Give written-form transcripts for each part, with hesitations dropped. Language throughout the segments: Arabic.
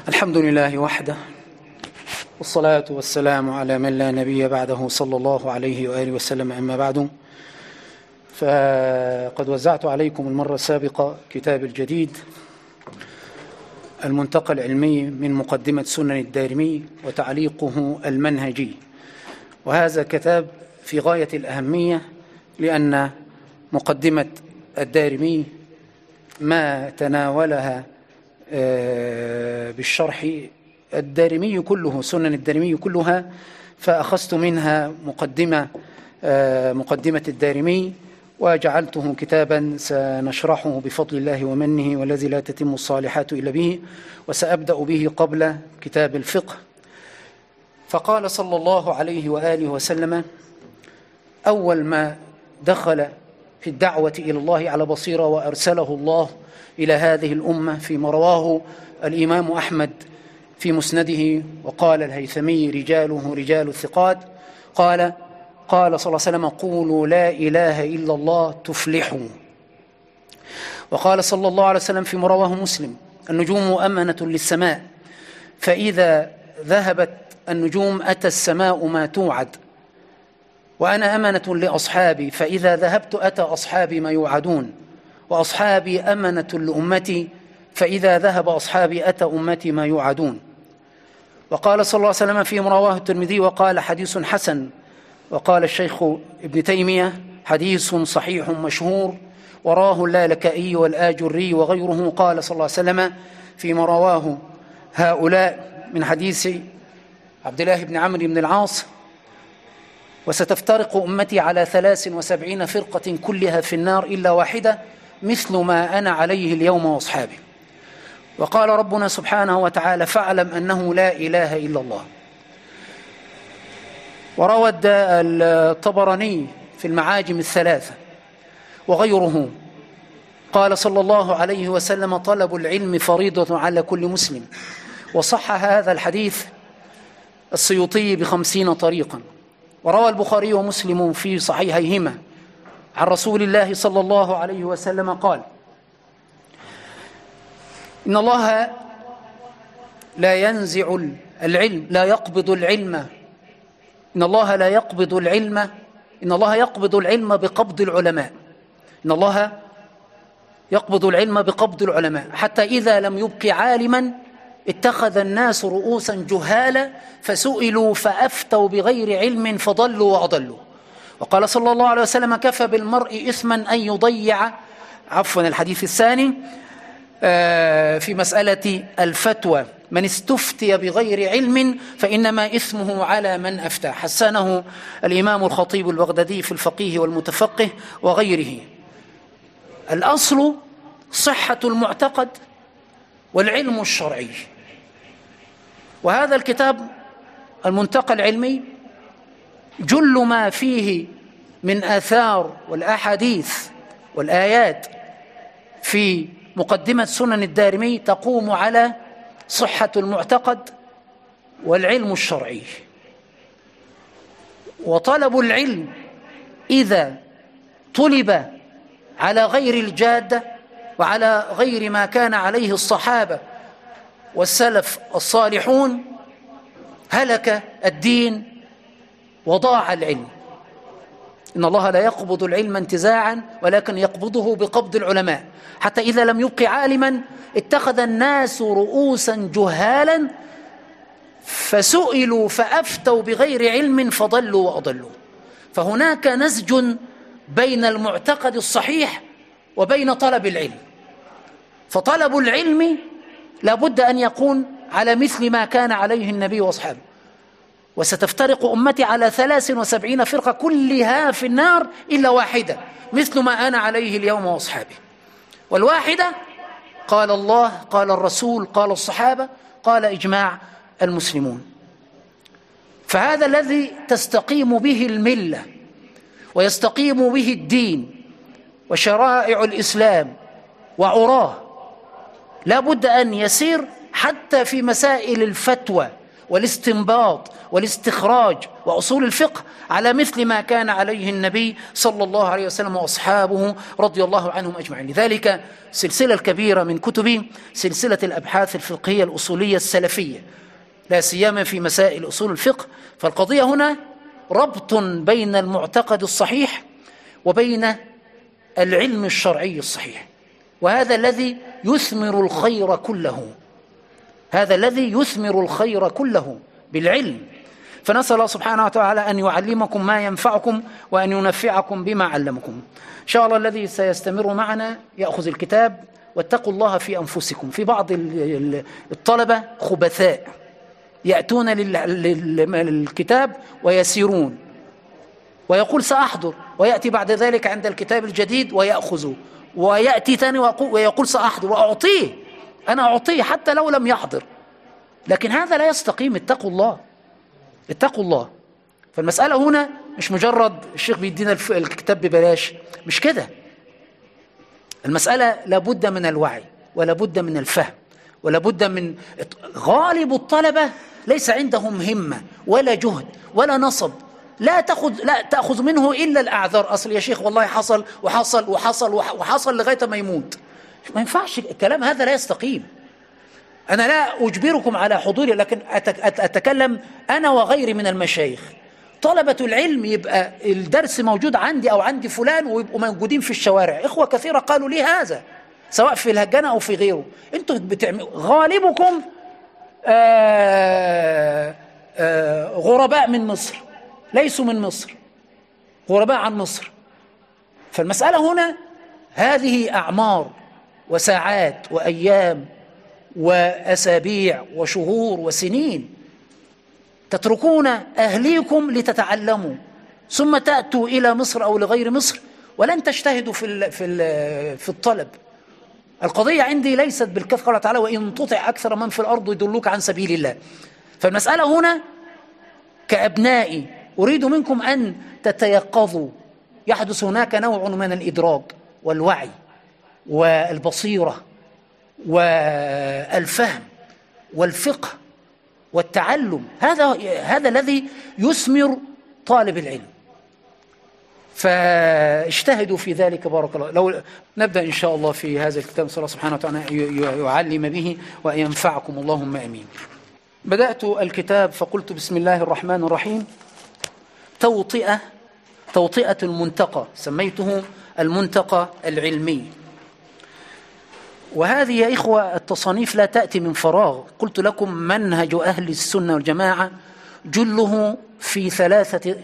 الحمد لله وحده، والصلاة والسلام على من لا نبي بعده صلى الله عليه وآله وسلم. أما بعد، فقد وزعت عليكم المرة السابقة كتاب الجديد المنتقى العلمي من مقدمة سنن الدارمي وتعليقه المنهجي، وهذا كتاب في غاية الأهمية لأن مقدمة الدارمي ما تناولها بالشرح الدارمي كله، سنن الدارمي كلها، فأخذت منها مقدمة الدارمي وجعلته كتابا سنشرحه بفضل الله ومنه، والذي لا تتم الصالحات إلا به، وسأبدأ به قبل كتاب الفقه. فقال صلى الله عليه وآله وسلم: أول ما دخل في الدعوة إلى الله على بصيرة وأرسله الله إلى هذه الأمة، فيما رواه الإمام أحمد في مسنده، وقال الهيثمي: رجاله رجال الثقات، قال صلى الله عليه وسلم: قولوا لا إله إلا الله تفلحوا. وقال صلى الله عليه وسلم فيما رواه مسلم: النجوم أمنة للسماء، فإذا ذهبت النجوم أتى السماء ما توعد، وأنا أمنة لأصحابي، فإذا ذهبت أتى أصحابي ما يوعدون، وأصحابي أمنة لأمتي، فإذا ذهب أصحابي أتى أمتي ما يوعدون. وقال صلى الله عليه وسلم فيما رواه الترمذي وقال: حديث حسن. وقال الشيخ ابن تيمية: حديث صحيح مشهور، وراه اللالكائي والآجري وغيره. قال صلى الله عليه وسلم فيما رواه هؤلاء من حديث عبد الله بن عمرو بن العاص: وستفترق أمتي على 73 فرقة كلها في النار إلا واحدة مثل ما أنا عليه اليوم وأصحابي. وقال ربنا سبحانه وتعالى: فاعلم أنه لا إله إلا الله. وروى الطبراني في المعاجم الثلاثة وغيره قال صلى الله عليه وسلم: طلب العلم فريضة على كل مسلم. وصحح هذا الحديث السيوطي ب50 طريقا. وروى البخاري ومسلم في صحيحيهما عن رسول الله صلى الله عليه وسلم قال: إن الله لا ينزع العلم، لا يقبض العلم، إن الله لا يقبض العلم، إن الله يقبض العلم بقبض العلماء، إن الله يقبض العلم بقبض العلماء، حتى إذا لم يبق عالما اتخذ الناس رؤوسا جهالا فسئلوا فأفتوا بغير علم فضلوا وأضلوا. وقال صلى الله عليه وسلم: كفى بالمرء إثما أن يضيع، الحديث الثاني في مسألة الفتوى: من استفتي بغير علم فإنما إثمه على من أفتى. حسنه الإمام الخطيب البغدادي في الفقيه والمتفقه وغيره. الأصل صحة المعتقد والعلم الشرعي. وهذا الكتاب المنتقى العلمي جل ما فيه من آثار والأحاديث والآيات في مقدمة سنن الدارمي تقوم على صحة المعتقد والعلم الشرعي. وطلب العلم إذا طلب على غير الجادة وعلى غير ما كان عليه الصحابة والسلف الصالحون هلك الدين وضاع العلم. إن الله لا يقبض العلم انتزاعا ولكن يقبضه بقبض العلماء، حتى إذا لم يبق عالما اتخذ الناس رؤوسا جهالا فسئلوا فأفتوا بغير علم فضلوا وأضلوا. فهناك نسج بين المعتقد الصحيح وبين طلب العلم. فطلب العلم لابد أن يكون على مثل ما كان عليه النبي وأصحابه. وستفترق أمتي على 73 فرقة كلها في النار إلا واحدة مثل ما أنا عليه اليوم وأصحابي. والواحدة قال الله، قال الرسول، قال الصحابة، قال إجماع المسلمون. فهذا الذي تستقيم به الملة ويستقيم به الدين وشرائع الإسلام وعراه. لا بد أن يسير حتى في مسائل الفتوى والاستنباط والاستخراج وأصول الفقه على مثل ما كان عليه النبي صلى الله عليه وسلم وأصحابه رضي الله عنهم أجمعين. لذلك السلسلة الكبيرة من كتبي سلسلة الأبحاث الفقهية الأصولية السلفية، لا سيما في مسائل أصول الفقه. فالقضية هنا ربط بين المعتقد الصحيح وبين العلم الشرعي الصحيح، وهذا الذي يثمر الخير كله، هذا الذي يثمر الخير كله بالعلم. فنسأل الله سبحانه وتعالى أن يعلمكم ما ينفعكم وأن ينفعكم بما علمكم. إن شاء الله الذي سيستمر معنا يأخذ الكتاب. واتقوا الله في أنفسكم. في بعض الطلبة خبثاء يأتون للكتاب ويسيرون ويقول سأحضر، ويأتي بعد ذلك عند الكتاب الجديد ويأخذه، ويأتي ثاني ويقول سأحضر وأعطيه، أنا أعطيه حتى لو لم يحضر. لكن هذا لا يستقيم. اتقوا الله، اتقوا الله. فالمسألة هنا مش مجرد الشيخ بيدينا الكتاب ببلاش، مش كده. المسألة لابد من الوعي ولابد من الفهم ولابد من غالب الطلبة ليس عندهم همة ولا جهد ولا نصب. لا تأخذ منه إلا الأعذار. أصل يا شيخ والله حصل وحصل وحصل وحصل لغاية ما يموت. ما ينفعش الكلام هذا، لا يستقيم. أنا لا أجبركم على حضوري، لكن أتكلم أنا وغيري من المشايخ. طلبة العلم يبقى الدرس موجود عندي أو عندي فلان ويبقوا موجودين في الشوارع. إخوة كثيرة قالوا لي هذا سواء في الهجنة أو في غيره. أنتوا غالبكم غرباء من مصر، ليسوا من مصر، غرباء عن مصر. فالمسألة هنا هذه أعمار وساعات وأيام وأسابيع وشهور وسنين تتركون أهليكم لتتعلموا، ثم تأتوا إلى مصر أو لغير مصر ولن تجتهدوا في الطلب. القضية عندي ليست بالكثرة. قال تعالى وإن تطع أكثر من في الأرض يضلوك عن سبيل الله. فالمسألة هنا كأبنائي أريد منكم أن تتيقظوا. يحدث هناك نوع من الإدراك والوعي والبصيرة والفهم والفقه والتعلم. هذا الذي يثمر طالب العلم. فاجتهدوا في ذلك بارك الله. لو نبدأ إن شاء الله في هذا الكتاب، صلى الله سبحانه وتعالى يعلم به وينفعكم اللهم آمين. بدأت الكتاب فقلت بسم الله الرحمن الرحيم. توطئة المنتقى، سميته المنتقى العلمي. وهذه يا إخوة التصانيف لا تأتي من فراغ. قلت لكم منهج أهل السنة والجماعة جله في 3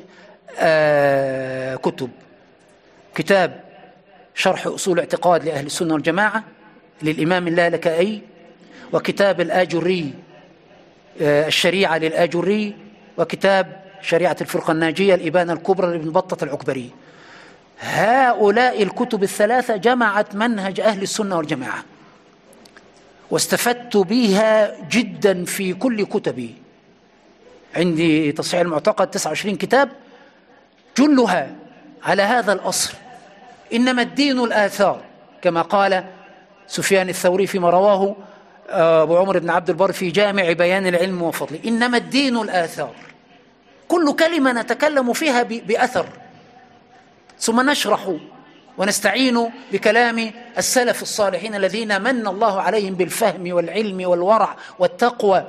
كتب: كتاب شرح أصول اعتقاد لأهل السنة والجماعة للإمام اللالكائي، وكتاب الآجري الشريعة للآجري، وكتاب شريعة الفرقة الناجية الإبانة الكبرى لابن بطة العكبري. هؤلاء الكتب ال3 جمعت منهج أهل السنة والجماعة، واستفدت بها جدا في كل كتبي. عندي تصحيح المعتقد 29 كتاب جلها على هذا الأصل. إنما الدين الآثار، كما قال سفيان الثوري فيما رواه أبو عمر بن عبد البر في جامع بيان العلم وفضله. إنما الدين الآثار، كل كلمة نتكلم فيها بأثر، ثم نشرح ونستعين بكلام السلف الصالحين الذين من الله عليهم بالفهم والعلم والورع والتقوى.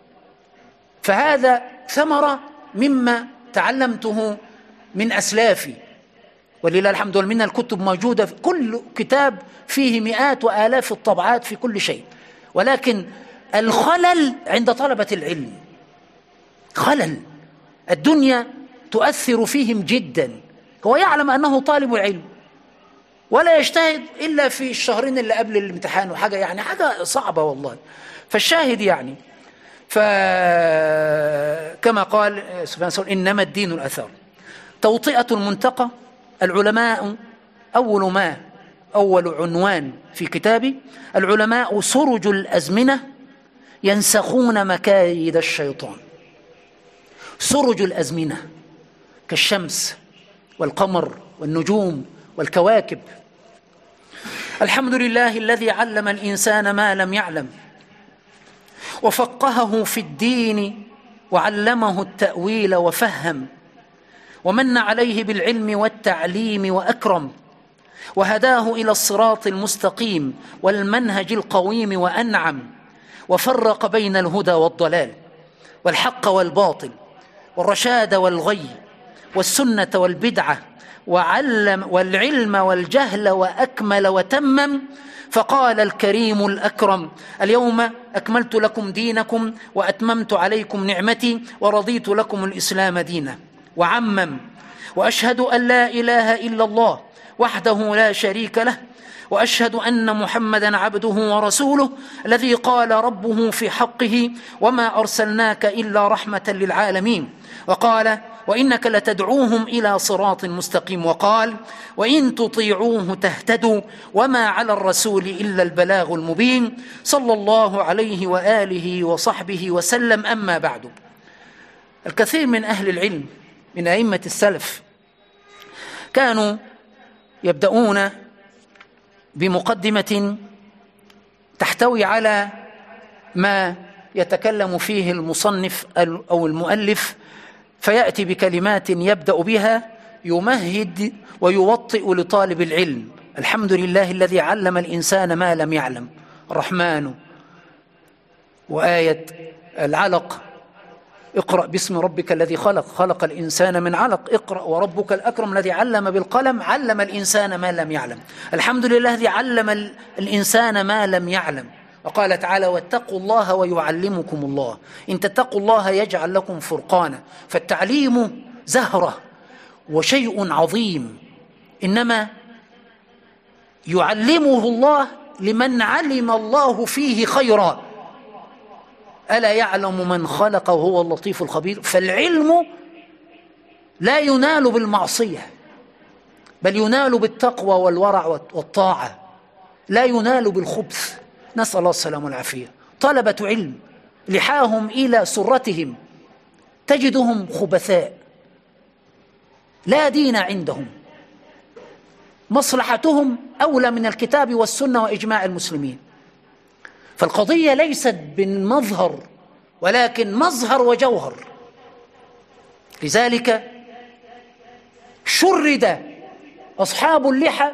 فهذا ثمرة مما تعلمته من أسلافي، ولله الحمد والمنة. الكتب موجودة، كل كتاب فيه مئات وآلاف الطبعات في كل شيء، ولكن الخلل عند طلبة العلم. خلل الدنيا تؤثر فيهم جدا. هو يعلم أنه طالب العلم ولا يجتهد إلا في الشهرين اللي قبل الامتحان، وحاجة يعني حاجة صعبة والله. فالشاهد يعني كما قال سبحانه وتعالى إنما الدين الأثار. توطئة المنتقى، العلماء أول عنوان في كتابي: العلماء سرج الأزمنة ينسخون مكايد الشيطان. سرج الأزمنة كالشمس والقمر والنجوم والكواكب. الحمد لله الذي علم الإنسان ما لم يعلم وفقهه في الدين وعلمه التأويل وفهم، ومن عليه بالعلم والتعليم وأكرم، وهداه إلى الصراط المستقيم والمنهج القويم وأنعم، وفرق بين الهدى والضلال والحق والباطل والرشاد والغي والسنة والبدعة، وعلم والعلم والجهل وأكمل وتمم. فقال الكريم الأكرم: اليوم أكملت لكم دينكم وأتممت عليكم نعمتي ورضيت لكم الإسلام دينا. وعمم: وأشهد أن لا إله إلا الله وحده لا شريك له، وأشهد أن محمدا عبده ورسوله الذي قال ربه في حقه: وما أرسلناك إلا رحمة للعالمين. وقال: وإنك لتدعوهم إلى صراط مستقيم. وقال: وإن تطيعوه تهتدوا وما على الرسول إلا البلاغ المبين، صلى الله عليه وآله وصحبه وسلم. أما بعد، الكثير من أهل العلم من أئمة السلف كانوا يبدأون بمقدمة تحتوي على ما يتكلم فيه المصنف أو المؤلف، فيأتي بكلمات يبدأ بها يمهد ويوطئ لطالب العلم. الحمد لله الذي علم الإنسان ما لم يعلم، الرحمن، وآية العلق: اقرأ باسم ربك الذي خلق، خلق الإنسان من علق، اقرأ وربك الأكرم الذي علم بالقلم، علم الإنسان ما لم يعلم. الحمد لله الذي علم الإنسان ما لم يعلم. وقال تعالى: واتقوا الله ويعلمكم الله، إن تتقوا الله يجعل لكم فرقانا. فالتعليم زهرة وشيء عظيم، إنما يعلمه الله لمن علم الله فيه خيرا. ألا يعلم من خلق وهو اللطيف الخبير. فالعلم لا ينال بالمعصية، بل ينال بالتقوى والورع والطاعة، لا ينال بالخبث. نسأل الله السلامة والعافية. طلبة علم لحاهم إلى سرتهم تجدهم خبثاء، لا دين عندهم، مصلحتهم أولى من الكتاب والسنة وإجماع المسلمين. فالقضية ليست بالمظهر، ولكن مظهر وجوهر. لذلك شرد أصحاب اللحى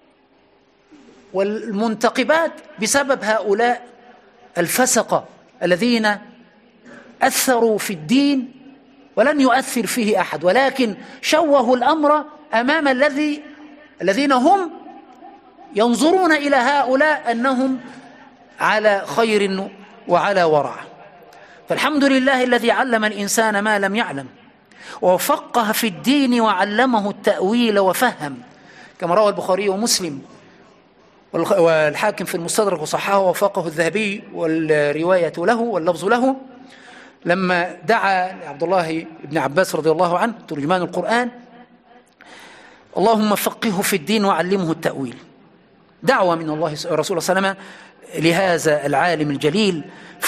والمنتقبات بسبب هؤلاء الفسقة الذين أثروا في الدين ولن يؤثر فيه أحد، ولكن شوهوا الأمر أمام الذين هم ينظرون إلى هؤلاء أنهم على خير وعلى ورع. فالحمد لله الذي علم الإنسان ما لم يعلم، وفقه في الدين وعلمه التأويل وفهم، كما روى البخاري ومسلم والحاكم في المستدرك وصححه ووافقه الذهبي، والرواية له واللفظ له، لما دعا عبد الله بن عباس رضي الله عنه ترجمان القرآن: اللهم فقهه في الدين وعلمه التأويل. دعوة من الله الرسول صلى الله عليه وسلم لهذا العالم الجليل.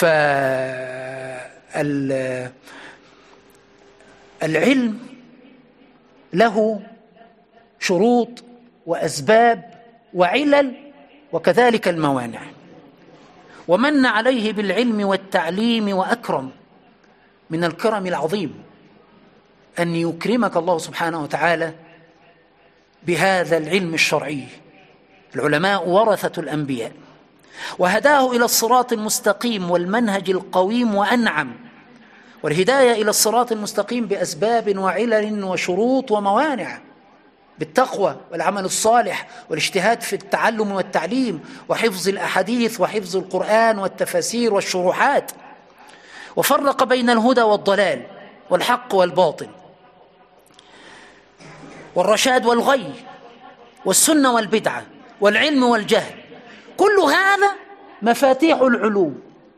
فالعلم له شروط وأسباب وعلل، وكذلك الموانع. ومن عليه بالعلم والتعليم وأكرم. من الكرم العظيم أن يكرمك الله سبحانه وتعالى بهذا العلم الشرعي. العلماء ورثة الأنبياء، وهداه إلى الصراط المستقيم والمنهج القويم وأنعم. والهداية إلى الصراط المستقيم بأسباب وعلل وشروط وموانع، بالتقوى والعمل الصالح والاجتهاد في التعلم والتعليم وحفظ الأحاديث وحفظ القرآن والتفاسير والشروحات. وفرق بين الهدى والضلال والحق والباطل والرشاد والغي والسنة والبدعة والعلم والجهل. كل هذا مفاتيح العلوم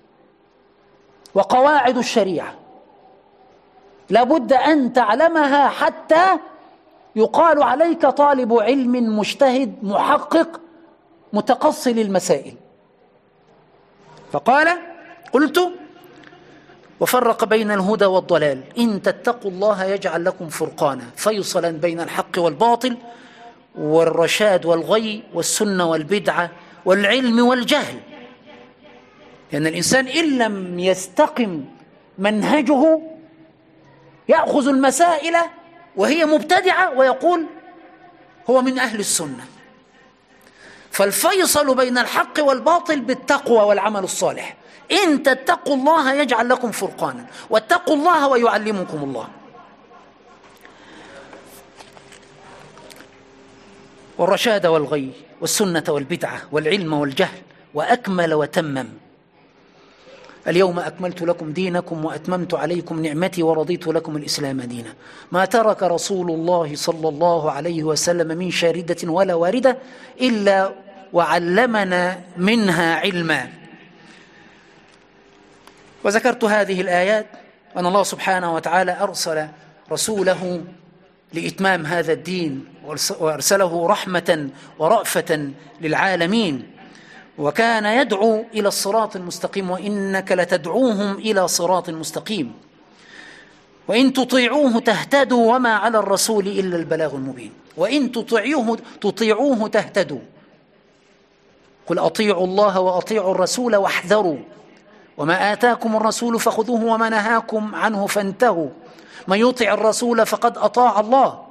وقواعد الشريعة، لابد أن تعلمها حتى يقال عليك طالب علم مجتهد محقق متقصي للمسائل. فقال: قلت: وفرق بين الهدى والضلال، إن تتقوا الله يجعل لكم فرقانا، فيصلا بين الحق والباطل والرشاد والغي والسنة والبدعة والعلم والجهل. لأن الإنسان إن لم يستقم منهجه يأخذ المسائل وهي مبتدعة ويقول هو من أهل السنة. فالفيصل بين الحق والباطل بالتقوى والعمل الصالح. إن تتقوا الله يجعل لكم فرقانا، واتقوا الله ويعلمكم الله. والرشاد والغي والسنة والبدعة والعلم والجهل، وأكمل وتمم. اليوم أكملت لكم دينكم وأتممت عليكم نعمتي ورضيت لكم الإسلام دينا. ما ترك رسول الله صلى الله عليه وسلم من شاردة ولا واردة إلا وعلمنا منها علما. وذكرت هذه الآيات أن الله سبحانه وتعالى أرسل رسوله لإتمام هذا الدين، وأرسله رحمة ورأفة للعالمين، وكان يدعو إلى الصراط المستقيم: وإنك لتدعوهم إلى صراط مستقيم، وإن تطيعوه تهتدوا وما على الرسول إلا البلاغ المبين. وإن تطيعوه تهتدوا. قل أطيعوا الله وأطيعوا الرسول واحذروا، وما آتاكم الرسول فخذوه وما نهاكم عنه فانتهوا، من يطع الرسول فقد أطاع الله.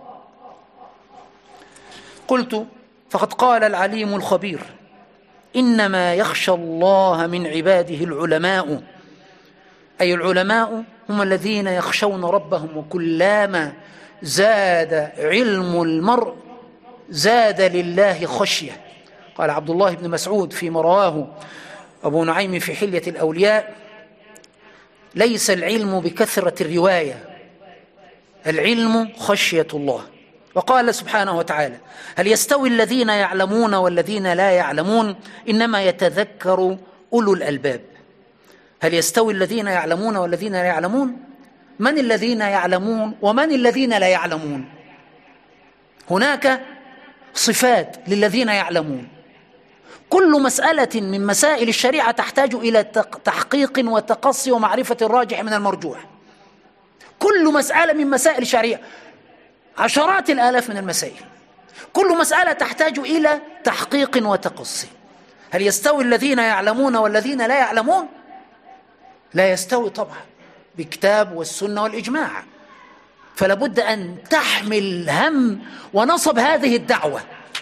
قلت: فقد قال العليم الخبير: إنما يخشى الله من عباده العلماء. أي العلماء هم الذين يخشون ربهم، وكلما زاد علم المرء زاد لله خشية. قال عبد الله بن مسعود فيما رواه أبو نعيم في حلية الأولياء: ليس العلم بكثرة الرواية، العلم خشية الله. وقال سبحانه وتعالى: هل يستوي الذين يعلمون والذين لا يعلمون إنما يتذكر أولو الألباب. هل يستوي الذين يعلمون والذين لا يعلمون؟ من الذين يعلمون ومن الذين لا يعلمون؟ هناك صفات للذين يعلمون. كل مسألة من مسائل الشريعة تحتاج إلى تحقيق وتقصي ومعرفة الراجح من المرجوح. كل مسألة من مسائل الشريعة، عشرات الآلاف من المسائل، كل مسألة تحتاج إلى تحقيق وتقصي. هل يستوي الذين يعلمون والذين لا يعلمون؟ لا يستوي طبعا، بالكتاب والسنة والإجماع. فلا بد أن تحمل هم ونصب هذه الدعوة.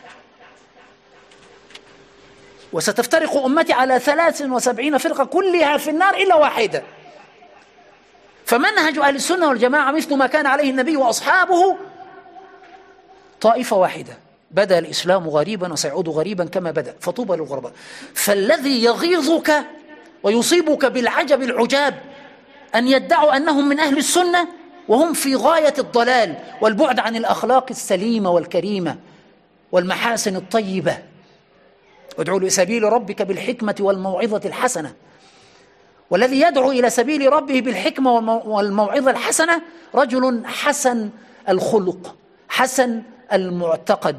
وستفترق أمتي على 73 فرقة كلها في النار إلا واحدة. فمنهج أهل السنة والجماعة مثل ما كان عليه النبي وأصحابه، طائفة واحدة: بدأ الإسلام غريبا وسيعود غريبا كما بدأ، فطوبى للغرباء. فالذي يغيظك ويصيبك بالعجب العجاب أن يدعوا أنهم من أهل السنة وهم في غاية الضلال والبعد عن الأخلاق السليمة والكريمة والمحاسن الطيبة. ادعوا لسبيل ربك بالحكمة والموعظة الحسنة. والذي يدعو إلى سبيل ربه بالحكمة والموعظة الحسنة رجل حسن الخلق، حسن المعتقد،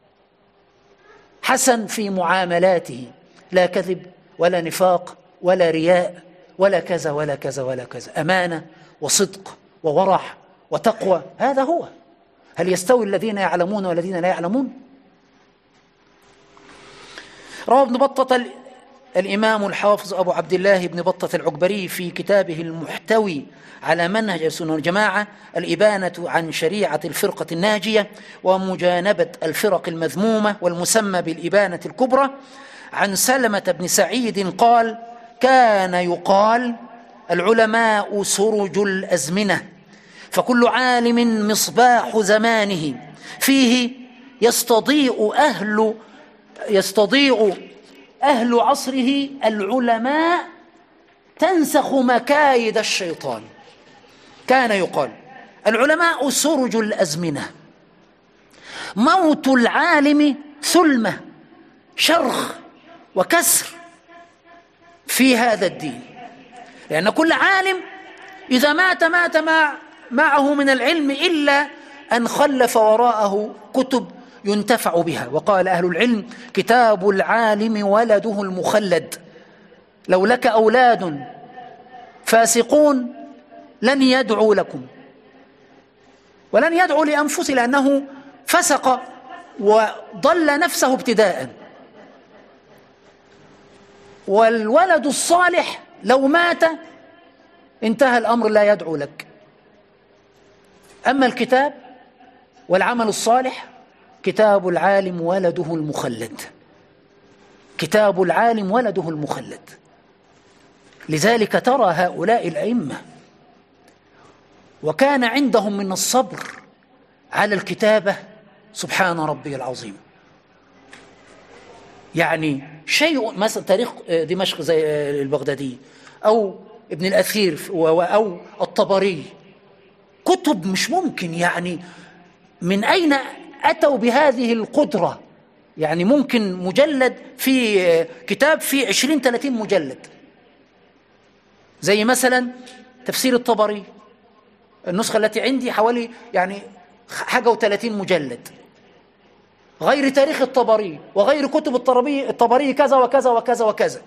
حسن في معاملاته، لا كذب ولا نفاق ولا رياء ولا كذا ولا كذا ولا كذا، أمانة وصدق وورع وتقوى. هذا هو. هل يستوي الذين يعلمون والذين لا يعلمون؟ روى ابن بطة الإمام الحافظ أبو عبد الله بن بطة العكبري في كتابه المحتوي على منهج السنة والجماعة الإبانة عن شريعة الفرقة الناجية ومجانبة الفرق المذمومة، والمسمى بالإبانة الكبرى، عن سلمة بن سعيد قال: كان يقال العلماء سرج الأزمنة، فكل عالم مصباح زمانه، فيه يستضيء أهل عصره العلماء تنسخ مكايد الشيطان. كان يقال العلماء سرج الأزمنة، موت العالم ثلمة، شرخ وكسر في هذا الدين، لأن كل عالم إذا مات معه من العلم إلا أن خلف وراءه كتب ينتفع بها. وقال أهل العلم: كتاب العالم ولده المخلد. لو لك أولاد فاسقون لن يدعوا لكم ولن يدعوا لأنفسه، لأنه فسق وضل نفسه ابتداء. والولد الصالح لو مات انتهى الأمر، لا يدعو لك. أما الكتاب والعمل الصالح كتاب العالم ولده المخلد، كتاب العالم ولده المخلد. لذلك ترى هؤلاء الأئمة وكان عندهم من الصبر على الكتابة سبحان ربي العظيم. يعني شيء مثلا تاريخ دمشق زي البغدادي أو ابن الأثير أو الطبري، كتب مش ممكن، يعني من أين أتوا بهذه القدرة؟ يعني ممكن مجلد في كتاب في 20-30 مجلد، زي مثلا تفسير الطبري، النسخة التي عندي حوالي يعني حاجة و30 مجلد، غير تاريخ الطبري وغير كتب الطبري كذا وكذا وكذا وكذا،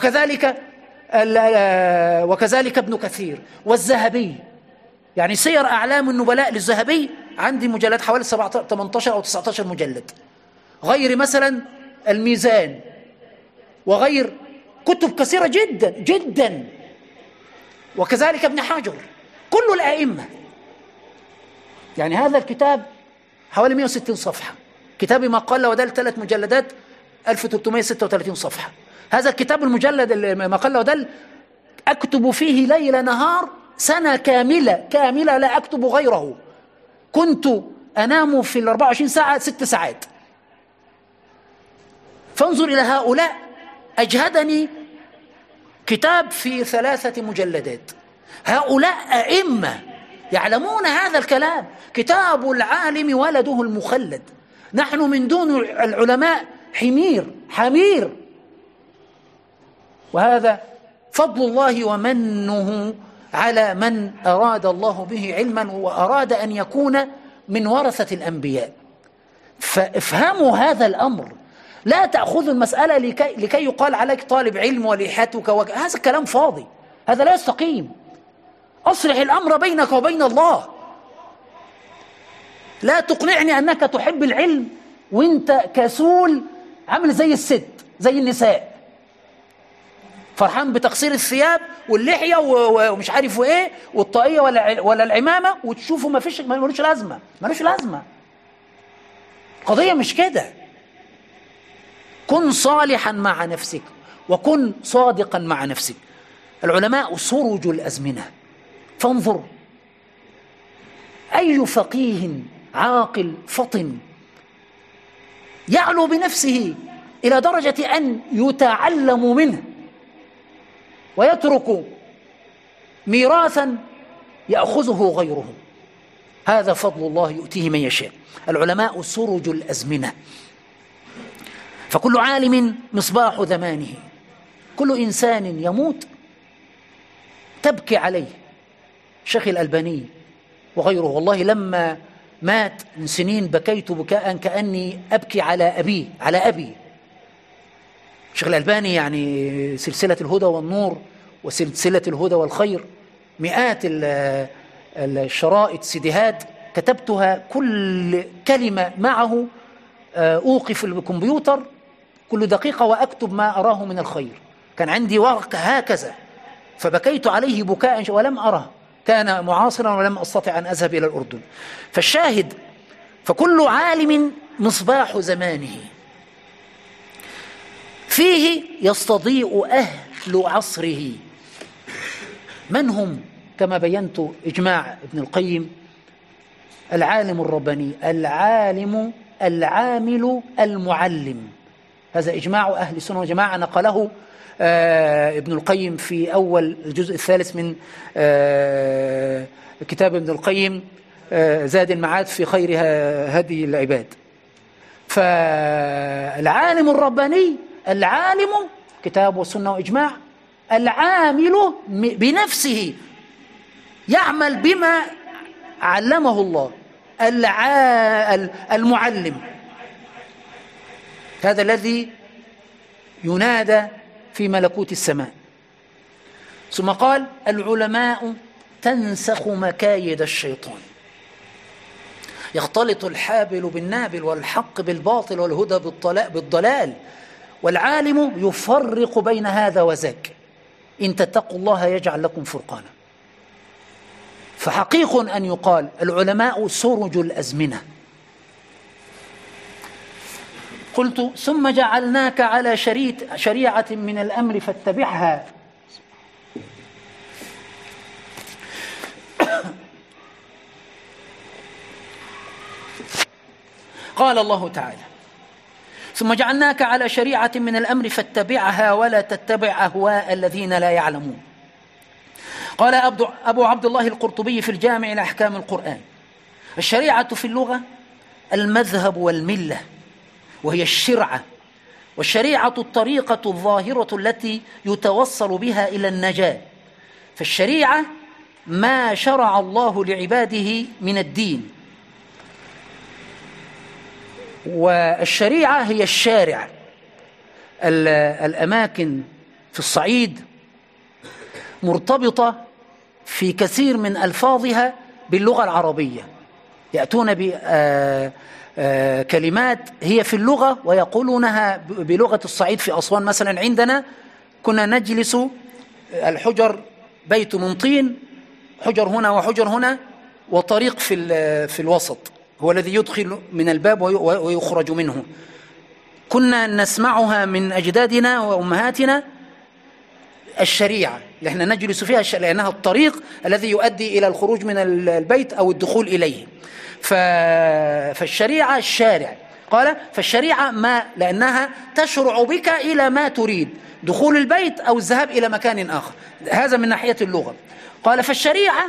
وكذلك ابن كثير والذهبي. يعني سير أعلام النبلاء للذهبي عندي مجلد حوالي 18 أو 19 مجلد، غير مثلا الميزان وغير كتب كثيرة جدا جدا، وكذلك ابن حجر، كل الأئمة. يعني هذا الكتاب حوالي 160 صفحة، كتابي ما قل ودل 3 مجلدات 1336 صفحة. هذا الكتاب المجلد ما قل ودل أكتب فيه ليل نهار سنة كاملة لا أكتب غيره. كنت أنام في 24 ساعة 6 ساعات. فانظر إلى هؤلاء، أجهدني كتاب في 3 مجلدات. هؤلاء أئمة يعلمون هذا الكلام، كتاب العالم ولده المخلد. نحن من دون العلماء حمير. وهذا فضل الله ومنه على من أراد الله به علما وأراد أن يكون من ورثة الأنبياء. فافهموا هذا الأمر، لا تأخذوا المسألة لكي يقال عليك طالب علم وليحتك هذا الكلام فاضي، هذا لا يستقيم. أصلح الأمر بينك وبين الله. لا تقنعني أنك تحب العلم وانت كسول، عامل زي الست، زي النساء، فرحان بتقصير الثياب واللحية ومش عارف ايه والطاقية ولا العمامة، وتشوفه ملوش لازمة. قضية مش كده. كن صالحا مع نفسك وكن صادقا مع نفسك. العلماء سرج الأزمنة. فانظر أي فقيه عاقل فطن يعلو بنفسه إلى درجة أن يتعلم منه ويترك ميراثا يأخذه غيره. هذا فضل الله يؤتيه من يشاء. العلماء سرج الأزمنة. فكل عالم مصباح زمانه. كل إنسان يموت تبكي عليه. الشيخ الألباني وغيره، والله لما مات من سنين بكيت بكاء كأني أبكي على أبي. الشيخ الألباني يعني سلسلة الهدى والنور وسلسلة الهدى والخير، مئات الشرائط سيديهات كتبتها، كل كلمة معه أوقف الكمبيوتر كل دقيقة وأكتب ما أراه من الخير. كان عندي ورقة هكذا، فبكيت عليه بكاء ولم أره، كان معاصرا ولم أستطع أن أذهب إلى الأردن. فالشاهد، فكل عالم مصباح زمانه، فيه يستضيء أهل عصره. من هم؟ كما بينت إجماع ابن القيم: العالم الرباني، العالم العامل المعلم. هذا إجماع أهل السنة والجماعة، نقله ابن القيم في أول الجزء الثالث من كتاب ابن القيم زاد المعاد في خير هدي العباد. فالعالم الرباني، العالم كتاب والسنة وإجماع، العامل بنفسه يعمل بما علمه الله، المعلم، هذا الذي ينادى في ملكوت السماء. ثم قال: العلماء تنسخ مكايد الشيطان، يختلط الحابل بالنابل والحق بالباطل والهدى بالضلال، والعالم يفرق بين هذا وذاك. إن تتقوا الله يجعل لكم فرقانا. فحقيق أن يقال العلماء سرج الأزمنة. قلت ثم جعلناك على شريعة من الأمر فاتبعها. قال الله تعالى ثم جعلناك على شريعة من الأمر فاتبعها ولا تتبع أهواء الذين لا يعلمون. قال أبو عبد الله القرطبي في الجامع لأحكام القرآن: الشريعة في اللغة المذهب والملة، وهي الشرعة، والشريعة الطريقة الظاهرة التي يتوصل بها إلى النجاة. فالشريعة ما شرع الله لعباده من الدين، والشريعة هي الشارع. الأماكن في الصعيد مرتبطة في كثير من ألفاظها باللغة العربية، يأتون بكلمات هي في اللغة ويقولونها بلغة الصعيد. في أسوان مثلا عندنا كنا نجلس الحجر بيت من طين، حجر هنا وحجر هنا، وطريق في الوسط هو الذي يدخل من الباب ويخرج منه. كنا نسمعها من أجدادنا وأمهاتنا الشريعة اللي احنا نجلس فيها، لأنها الطريق الذي يؤدي إلى الخروج من البيت أو الدخول إليه. فالشريعة الشارع. قال فالشريعة ما لأنها تشرع بك إلى ما تريد، دخول البيت أو الذهاب إلى مكان آخر. هذا من ناحية اللغة. قال فالشريعة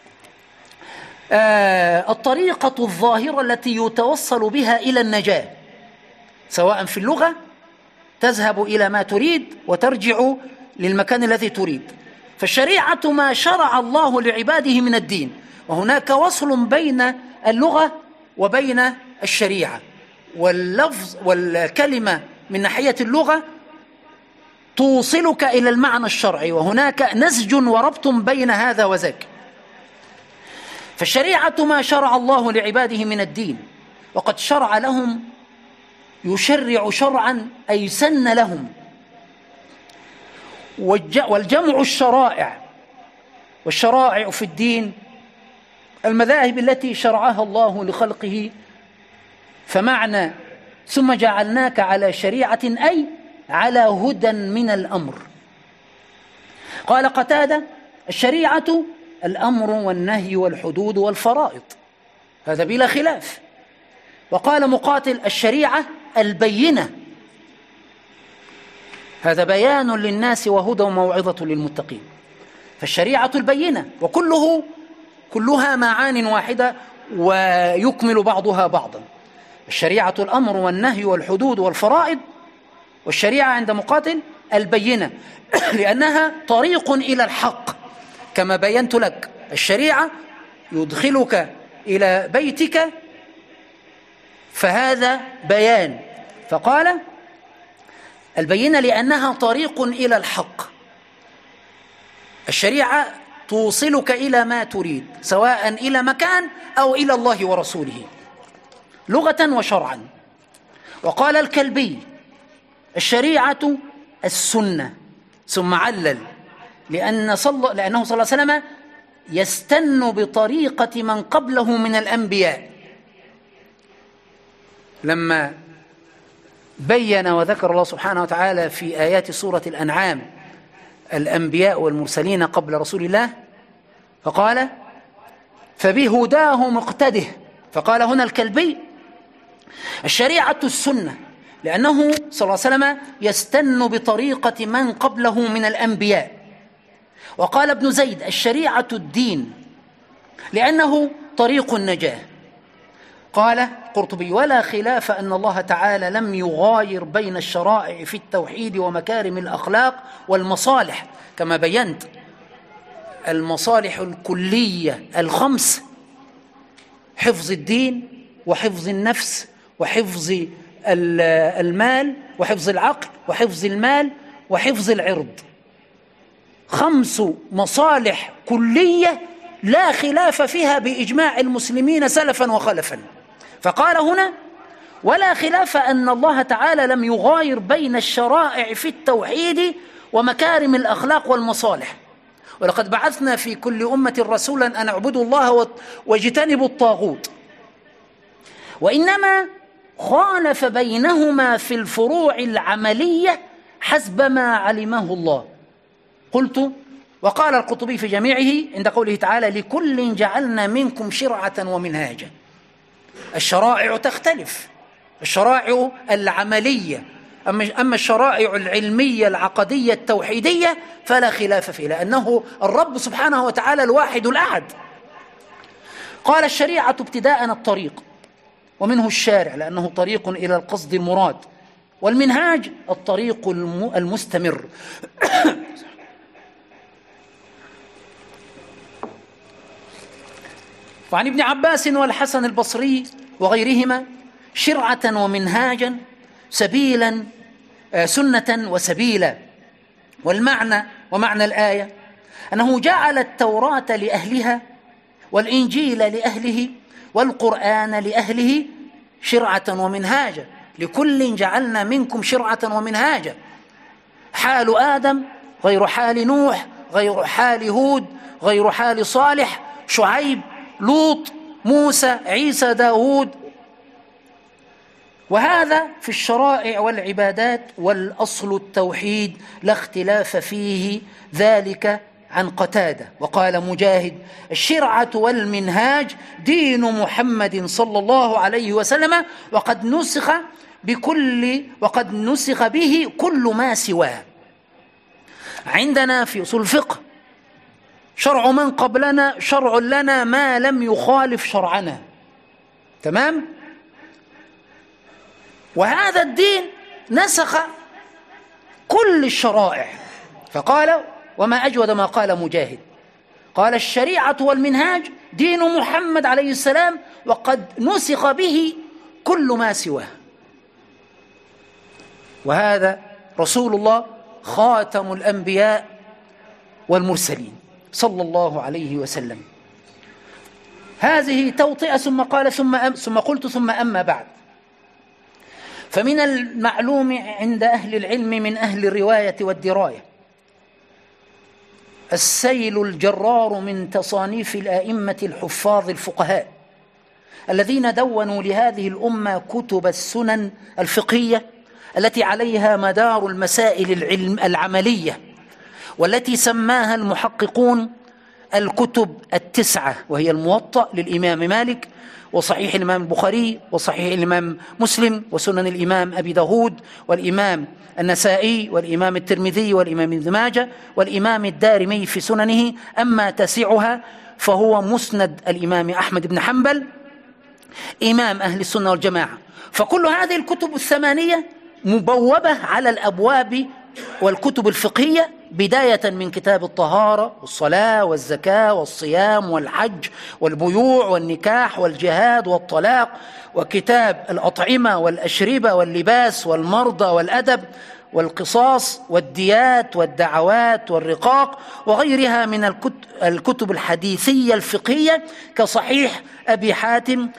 الطريقة الظاهرة التي يتوصل بها إلى النجاة، سواء في اللغة تذهب إلى ما تريد وترجع للمكان الذي تريد. فالشريعة ما شرع الله لعباده من الدين، وهناك وصل بين اللغة وبين الشريعة. واللفظ والكلمة من ناحية اللغة توصلك إلى المعنى الشرعي، وهناك نسج وربط بين هذا وذاك. فالشريعة ما شرع الله لعباده من الدين، وقد شرع لهم، يشرع شرعا أي سن لهم. والجمع الشرائع، والشرائع في الدين المذاهب التي شرعها الله لخلقه. فمعنى ثم جعلناك على شريعة أي على هدى من الأمر. قال قتادة الشريعة الأمر والنهي والحدود والفرائض، هذا بلا خلاف. وقال مقاتل الشريعة البينة، هذا بيان للناس وهدى وموعظة للمتقين. فالشريعة البينة، كلها معان واحدة ويكمل بعضها بعضا. الشريعة الأمر والنهي والحدود والفرائض، والشريعة عند مقاتل البينة لأنها طريق إلى الحق. كما بينت لك الشريعة يدخلك إلى بيتك، فهذا بيان. فقال البينة لأنها طريق إلى الحق. الشريعة توصلك إلى ما تريد، سواء إلى مكان أو إلى الله ورسوله، لغة وشرعا. وقال الكلبي الشريعة السنة، ثم علل لأنه صلى الله عليه وسلم يستن بطريقة من قبله من الأنبياء. لما بين وذكر الله سبحانه وتعالى في آيات سورة الأنعام الأنبياء والمرسلين قبل رسول الله، فقال فبهداه مقتده. فقال هنا الكلبي الشريعة السنة، لأنه صلى الله عليه وسلم يستن بطريقة من قبله من الأنبياء. وقال ابن زيد الشريعة الدين، لأنه طريق النجاة. قال قرطبي ولا خلاف أن الله تعالى لم يغاير بين الشرائع في التوحيد ومكارم الأخلاق والمصالح، كما بينت المصالح الكلية الخمس: حفظ الدين وحفظ النفس وحفظ المال وحفظ العقل وحفظ المال وحفظ العرض. 5 مصالح كلية لا خلاف فيها بإجماع المسلمين سلفا وخلفا. فقال هنا ولا خلاف أن الله تعالى لم يغاير بين الشرائع في التوحيد ومكارم الأخلاق والمصالح. ولقد بعثنا في كل أمة رسولا أن اعبدوا الله واجتنبوا الطاغوت. وإنما خالف بينهما في الفروع العملية حسب ما علمه الله. قلت وقال القرطبي في جميعه عند قوله تعالى: لكل جعلنا منكم شرعة ومنهاجا. الشرائع تختلف، الشرائع العملية، أما الشرائع العلمية العقدية التوحيدية فلا خلاف فيه، لأنه الرب سبحانه وتعالى الواحد الأحد. قال: الشريعة ابتداء الطريق، ومنه الشارع لأنه طريق إلى القصد المراد، والمنهاج الطريق المستمر. وعن ابن عباس والحسن البصري وغيرهما: شرعة ومنهاجا، سبيلا سنة وسبيلا. ومعنى الآية أنه جعل التوراة لأهلها والإنجيل لأهله والقرآن لأهله شرعة ومنهاجا. لكل جعلنا منكم شرعة ومنهاجا. حال آدم غير حال نوح، غير حال هود، غير حال صالح، شعيب، لوط، موسى، عيسى، داود. وهذا في الشرائع والعبادات، والأصل التوحيد لا اختلاف فيه، ذلك عن قتادة. وقال مجاهد: الشرعة والمنهاج دين محمد صلى الله عليه وسلم، وقد نسخ به كل ما سواه. عندنا في أصول الفقه: شرع من قبلنا شرع لنا ما لم يخالف شرعنا. تمام؟ وهذا الدين نسخ كل الشرائع، فقال: وما أجود ما قال مجاهد، قال: الشريعة والمنهاج دين محمد عليه السلام، وقد نسخ به كل ما سواه. وهذا رسول الله خاتم الأنبياء والمرسلين صلى الله عليه وسلم. هذه توطئة. ثم قال: ثم قلت: ثم أما بعد، فمن المعلوم عند أهل العلم من أهل الرواية والدراية السيل الجرار من تصانيف الآئمة الحفاظ الفقهاء الذين دونوا لهذه الأمة كتب السنن الفقهية التي عليها مدار المسائل العملية، والتي سماها المحققون الكتب التسعة، وهي الموطأ للإمام مالك، وصحيح الإمام البخاري، وصحيح الإمام مسلم، وسنن الإمام أبي داود، والإمام النسائي، والإمام الترمذي، والإمام ابن ماجه، والإمام الدارمي في سننه. أما تاسعها فهو مسند الإمام أحمد بن حنبل إمام أهل السنة والجماعة. فكل هذه الكتب الثمانية مبوبة على الأبواب والكتب الفقهية، بداية من كتاب الطهارة والصلاة والزكاة والصيام والحج والبيوع والنكاح والجهاد والطلاق، وكتاب الأطعمة والأشربة واللباس والمرضى والأدب والقصاص والديات والدعوات والرقاق، وغيرها من الكتب الحديثية الفقهية كصحيح أبي حاتم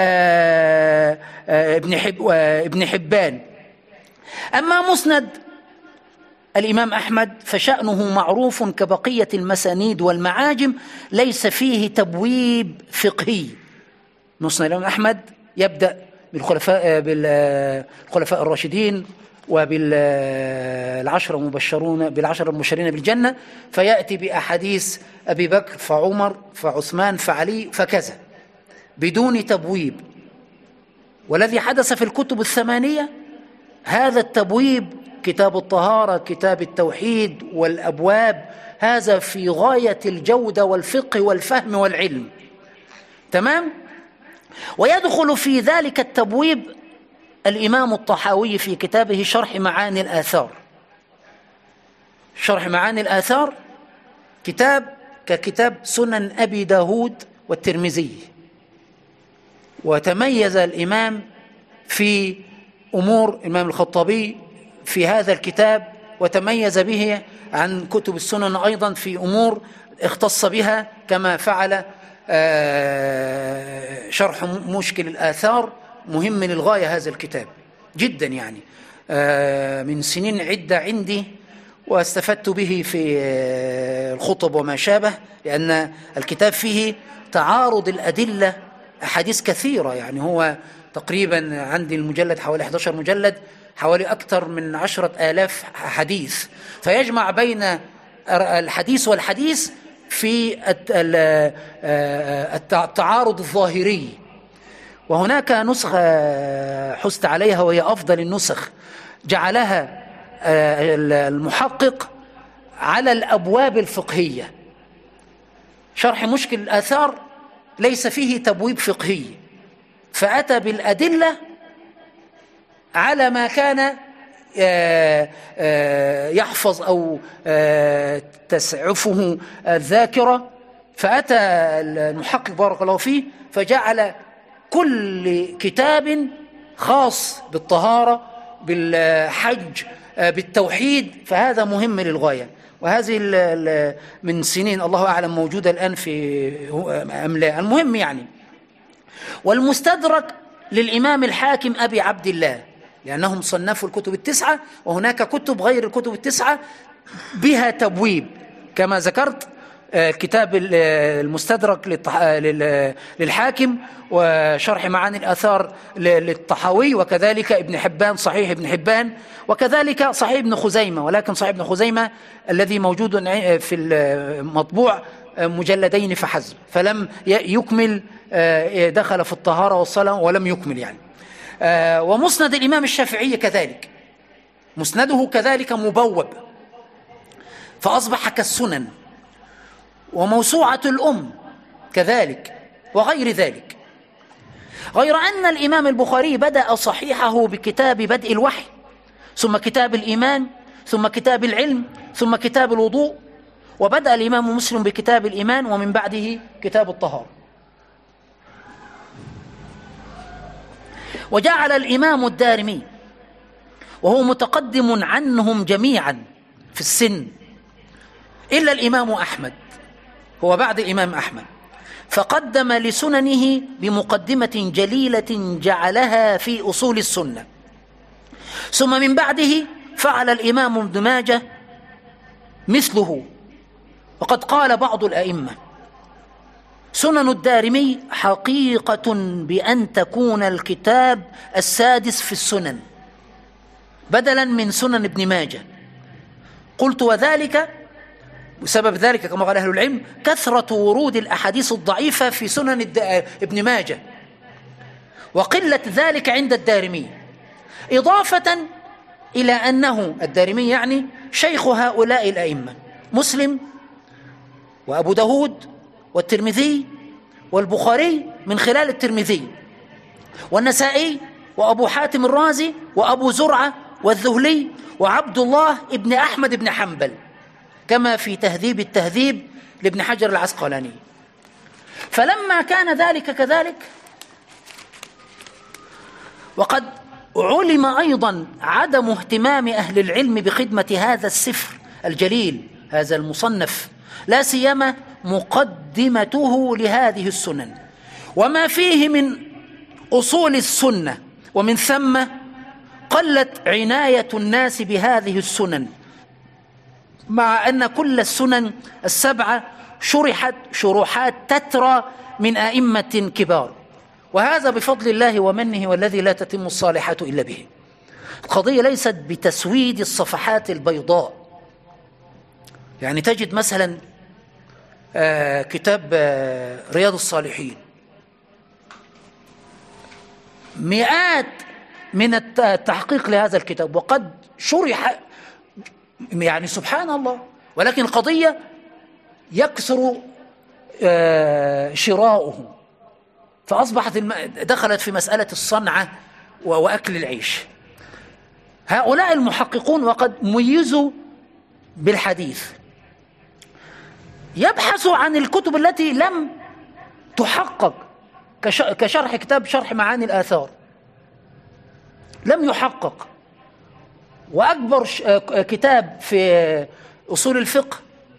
ابن حبان. أما مسند الإمام أحمد فشأنه معروف كبقية المسانيد والمعاجم، ليس فيه تبويب فقهي. مسند الإمام أحمد يبدأ بالخلفاء الراشدين وبالعشر المبشرين بالجنة، فيأتي بأحاديث أبي بكر فعمر فعثمان فعلي فكذا بدون تبويب. والذي حدث في الكتب الثمانية هذا التبويب، كتاب الطهارة، كتاب التوحيد والأبواب، هذا في غاية الجودة والفقه والفهم والعلم. تمام؟ ويدخل في ذلك التبويب الإمام الطحاوي في كتابه شرح معاني الآثار. شرح معاني الآثار كتاب ككتاب سنن أبي داود والترمذي. وتميز الإمام في أمور الإمام الخطابي في هذا الكتاب، وتميز به عن كتب السنن أيضا في أمور اختص بها، كما فعل شرح مشكل الآثار. مهم للغاية هذا الكتاب جدا، يعني من سنين عدة عندي، واستفدت به في الخطب وما شابه، لأن الكتاب فيه تعارض الأدلة، أحاديث كثيرة، يعني هو تقريبا عندي المجلد حوالي 11 مجلد، حوالي أكثر من 10,000 حديث، فيجمع بين الحديث والحديث في التعارض الظاهري. وهناك نسخة حست عليها وهي أفضل النسخ، جعلها المحقق على الأبواب الفقهية، شرح مشكل الآثار ليس فيه تبويب فقهي، فأتى بالأدلة على ما كان يحفظ أو تسعفه الذاكرة، فأتى المحقق بارك الله فيه فجعل كل كتاب خاص بالطهارة، بالحج، بالتوحيد، فهذا مهم للغاية. وهذه من سنين الله أعلم موجودة الآن في أم لا، المهم يعني. والمستدرك للإمام الحاكم أبي عبد الله، لأنهم صنفوا الكتب التسعة، وهناك كتب غير الكتب التسعة بها تبويب، كما ذكرت كتاب المستدرك للحاكم، وشرح معاني الآثار للطحاوي، وكذلك ابن حبان، صحيح ابن حبان، وكذلك صحيح ابن خزيمة، ولكن صحيح ابن خزيمة الذي موجود في المطبوع مجلدين فحسب، فلم يكمل، دخل في الطهارة والصلاة ولم يكمل يعني. ومسند الإمام الشافعي كذلك، مسنده كذلك مبوب، فأصبح كالسنن، وموسوعة الأم كذلك، وغير ذلك. غير أن الإمام البخاري بدأ صحيحه بكتاب بدء الوحي، ثم كتاب الإيمان، ثم كتاب العلم، ثم كتاب الوضوء، وبدأ الإمام مسلم بكتاب الإيمان، ومن بعده كتاب الطهارة. وجعل الإمام الدارمي، وهو متقدم عنهم جميعا في السن إلا الإمام أحمد، هو بعد الإمام أحمد، فقدم لسننه بمقدمة جليلة جعلها في أصول السنة. ثم من بعده فعل الإمام ابن ماجه مثله. وقد قال بعض الأئمة: سنن الدارمي حقيقة بأن تكون الكتاب السادس في السنن بدلا من سنن ابن ماجه. قلت: وذلك بسبب ذلك كما قال أهل العلم كثرة ورود الأحاديث الضعيفة في سنن ابن ماجه، وقلة ذلك عند الدارمي، إضافة إلى أنه الدارمي يعني شيخ هؤلاء الأئمة، مسلم وأبو داود والترمذي والبخاري من خلال الترمذي، والنسائي وأبو حاتم الرازي وأبو زرعة والذهلي وعبد الله ابن أحمد بن حنبل، كما في تهذيب التهذيب لابن حجر العسقلاني. فلما كان ذلك كذلك، وقد علم أيضا عدم اهتمام أهل العلم بخدمة هذا السفر الجليل، هذا المصنف، لا سيما مقدمته لهذه السنن وما فيه من أصول السنة، ومن ثم قلت عناية الناس بهذه السنن، مع أن كل السنن السبعة شرحت شروحات تترى من أئمة كبار، وهذا بفضل الله ومنه، والذي لا تتم الصالحات إلا به. القضية ليست بتسويد الصفحات البيضاء، يعني تجد مثلا كتاب رياض الصالحين مئات من التحقيق لهذا الكتاب، وقد شرح يعني سبحان الله، ولكن القضية يكثر شراؤه، فأصبحت دخلت في مسألة الصنعة وأكل العيش. هؤلاء المحققون وقد ميزوا بالحديث يبحثوا عن الكتب التي لم تحقق، كشرح كتاب شرح معاني الآثار لم يحقق، وأكبر كتاب في أصول الفقه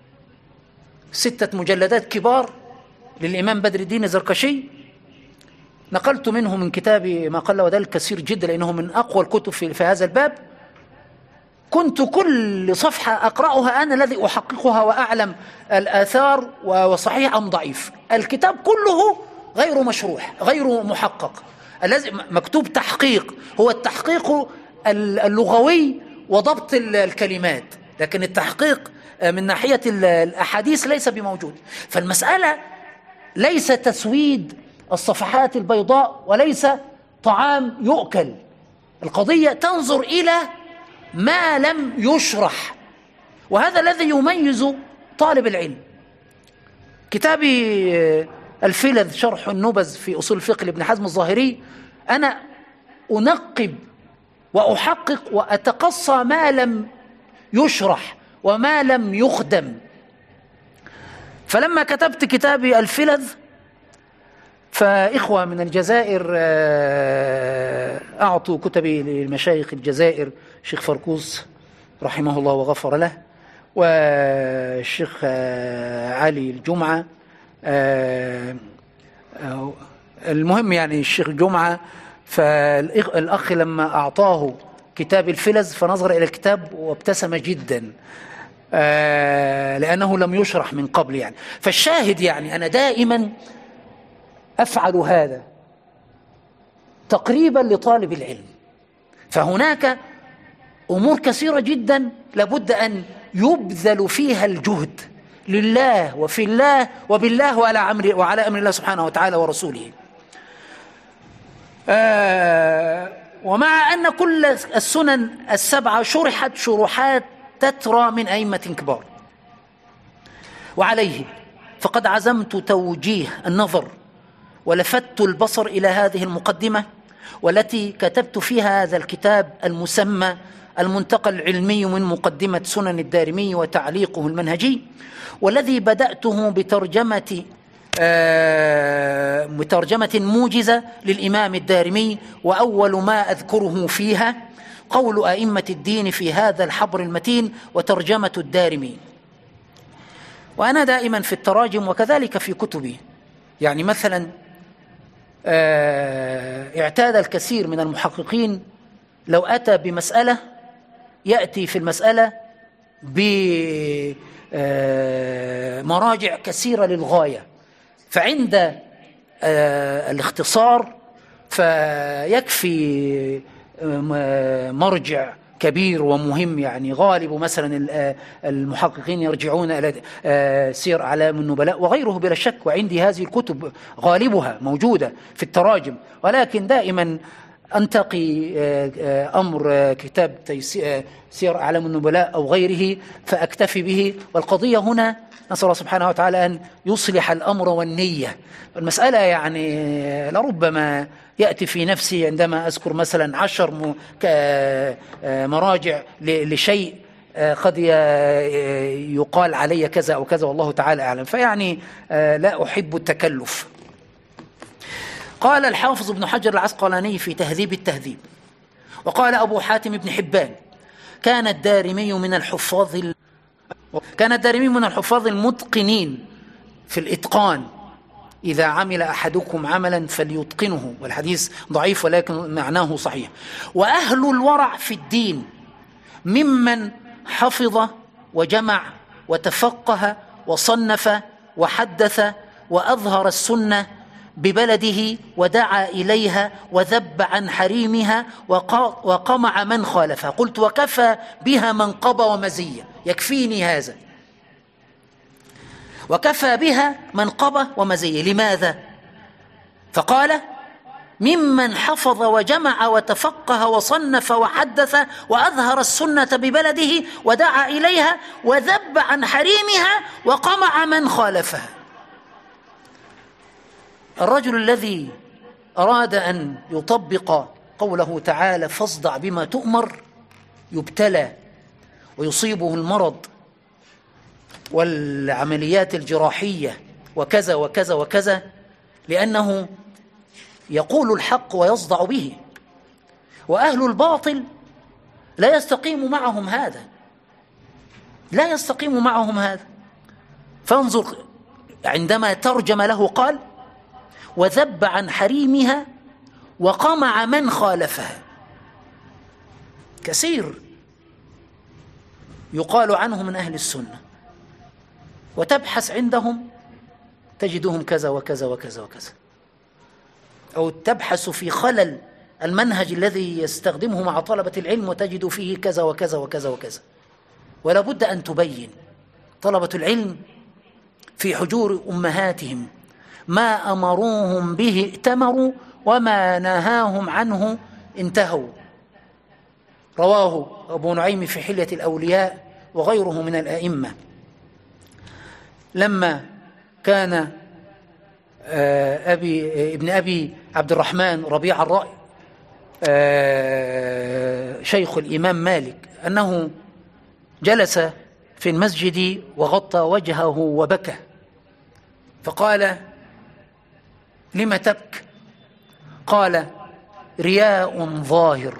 6 مجلدات كبار للإمام بدر الدين الزركشي، نقلت منه من كتابي ما قل ودل كثير جدا، لأنه من أقوى الكتب في هذا الباب. كنت كل صفحة أقرأها أنا الذي أحققها وأعلم الآثار وصحيح أم ضعيف. الكتاب كله غير مشروح غير محقق. الذي مكتوب تحقيق هو التحقيق اللغوي وضبط الكلمات، لكن التحقيق من ناحية الأحاديث ليس بموجود. فالمسألة ليس تسويد الصفحات البيضاء وليس طعام يؤكل. القضية تنظر إلى ما لم يشرح، وهذا الذي يميز طالب العلم. كتابي الفلذ شرح النبذ في أصول الفقه لابن حزم الظاهري، أنا أنقب وأحقق وأتقصى ما لم يشرح وما لم يخدم. فلما كتبت كتابي الفلذ، فإخوة من الجزائر أعطوا كتبي للمشايخ الجزائر، الشيخ فركوس رحمه الله وغفر له، والشيخ علي الجمعة، المهم يعني الشيخ الجمعة. فالأخ لما أعطاه كتاب الفلذ فنظر إلى الكتاب وابتسم جدا، لأنه لم يشرح من قبل يعني. فالشاهد يعني أنا دائما أفعل هذا تقريبا لطالب العلم. فهناك أمور كثيرة جدا لابد أن يبذل فيها الجهد لله وفي الله وبالله وعلى أمر الله سبحانه وتعالى ورسوله. ومع أن كل السنن السبعة شرحت شروحات تترى من أئمة كبار، وعليه فقد عزمت توجيه النظر ولفت البصر إلى هذه المقدمة، والتي كتبت فيها هذا الكتاب المسمى المنتقى العلمي من مقدمة سنن الدارمي وتعليقه المنهجي، والذي بدأته بترجمة موجزة للإمام الدارمي. وأول ما أذكره فيها قول أئمة الدين في هذا الحبر المتين وترجمة الدارمي. وأنا دائما في التراجم وكذلك في كتبي، يعني مثلا اعتاد الكثير من المحققين لو أتى بمسألة يأتي في المسألة بمراجع كثيرة للغاية، فعند الاختصار فيكفي مرجع كبير ومهم. يعني غالب مثلا المحققين يرجعون إلى سير أعلام النبلاء وغيره بلا شك، وعندي هذه الكتب غالبها موجودة في التراجم، ولكن دائما أنتقي أمر كتاب سير أعلام النبلاء أو غيره فأكتفي به. والقضية هنا نسأل الله سبحانه وتعالى أن يصلح الأمر والنية. المسألة يعني لربما يأتي في نفسي عندما أذكر مثلا 10 مراجع لشيء قد يقال علي كذا أو كذا والله تعالى أعلم، فيعني لا أحب التكلف. قال الحافظ ابن حجر العسقلاني في تهذيب التهذيب، وقال أبو حاتم بن حبان كان الدارمي من الحفاظ المتقنين في الإتقان، إذا عمل أحدكم عملا فليتقنه، والحديث ضعيف ولكن معناه صحيح. وأهل الورع في الدين ممن حفظ وجمع وتفقه وصنف وحدث وأظهر السنة ببلده ودعا إليها وذب عن حريمها وقمع من خالفها. قلت وكفى بها منقبة ومزية، يكفيني هذا، وكفى بها منقبة ومزية. لماذا؟ فقال ممن حفظ وجمع وتفقه وصنف وحدث وأظهر السنة ببلده ودعا إليها وذب عن حريمها وقمع من خالفها. الرجل الذي أراد أن يطبق قوله تعالى فاصدع بما تؤمر يبتلى ويصيبه المرض والعمليات الجراحية وكذا وكذا وكذا، لأنه يقول الحق ويصدع به. وأهل الباطل لا يستقيم معهم هذا، لا يستقيم معهم هذا. فانظر عندما ترجم له قال وذب عن حريمها وقمع من خالفها. كثير يقال عنه من أهل السنة، وتبحث عندهم تجدهم كذا وكذا وكذا وكذا، أو تبحث في خلل المنهج الذي يستخدمه مع طلبة العلم وتجد فيه كذا وكذا وكذا وكذا. ولا بد أن تبين طلبة العلم في حجور أمهاتهم ما أمروهم به ائتمروا وما نهاهم عنه انتهوا. رواه أبو نعيم في حلية الأولياء وغيره من الأئمة. لما كان ابن أبي عبد الرحمن ربيع الرأي شيخ الإمام مالك أنه جلس في المسجد وغطى وجهه وبكى، فقال: لم تبك؟ قال: رياء ظاهر،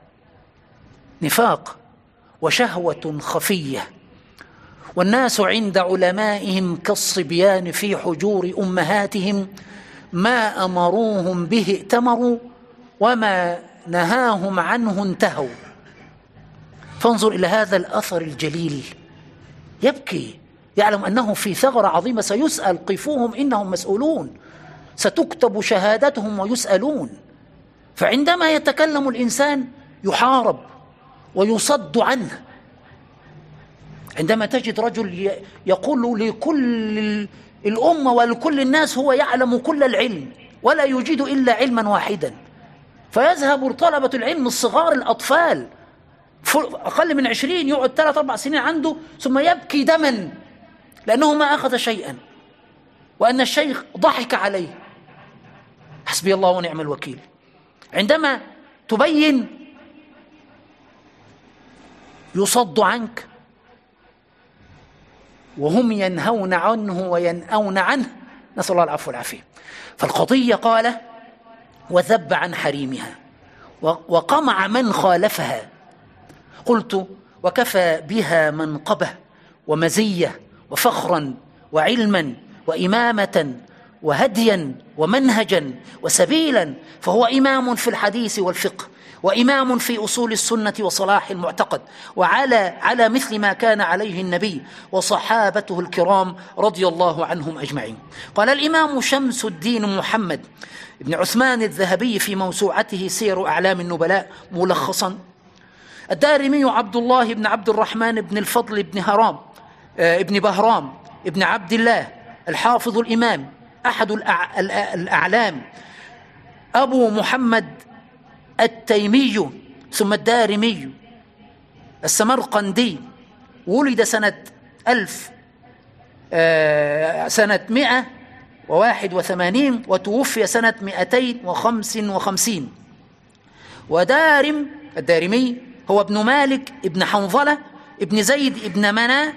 نفاق وشهوة خفية، والناس عند علمائهم كالصبيان في حجور أمهاتهم، ما أمروهم به ائتمروا وما نهاهم عنه انتهوا. فانظر إلى هذا الأثر الجليل، يبكي، يعلم أنه في ثغرة عظيمة، سيسأل، قفوهم إنهم مسؤولون، ستكتب شهادتهم ويسألون. فعندما يتكلم الإنسان يحارب ويصد عنه. عندما تجد رجل يقول لكل الأمة ولكل الناس هو يعلم كل العلم ولا يوجد إلا علما واحدا، فيذهب طلبة العلم الصغار الأطفال أقل من 20 يقعد 3-4 سنين عنده ثم يبكي دما لأنه ما أخذ شيئا، وأن الشيخ ضحك عليه. حسبي الله ونعم الوكيل. عندما تبين يصد عنك وهم ينهون عنه وينأون عنه، نسأل الله العفو والعافية. فالقضية قال: وذب عن حريمها وقمع من خالفها. قلت: وكفى بها منقبة ومزية وفخرا وعلما وإمامة وهديا ومنهجا وسبيلا، فهو إمام في الحديث والفقه، وإمام في أصول السنة وصلاح المعتقد، على مثل ما كان عليه النبي وصحابته الكرام رضي الله عنهم أجمعين. قال الإمام شمس الدين محمد بن عثمان الذهبي في موسوعته سير أعلام النبلاء ملخصا: الدارمي عبد الله بن عبد الرحمن بن الفضل بن ابن بهرام ابن عبد الله الحافظ الإمام أحد الأعلام، أبو محمد التيمي ثم الدارمي السمرقندي، ولد سنة 181 وتوفي سنة 255. ودارم الدارمي هو ابن مالك ابن حنظلة ابن زيد ابن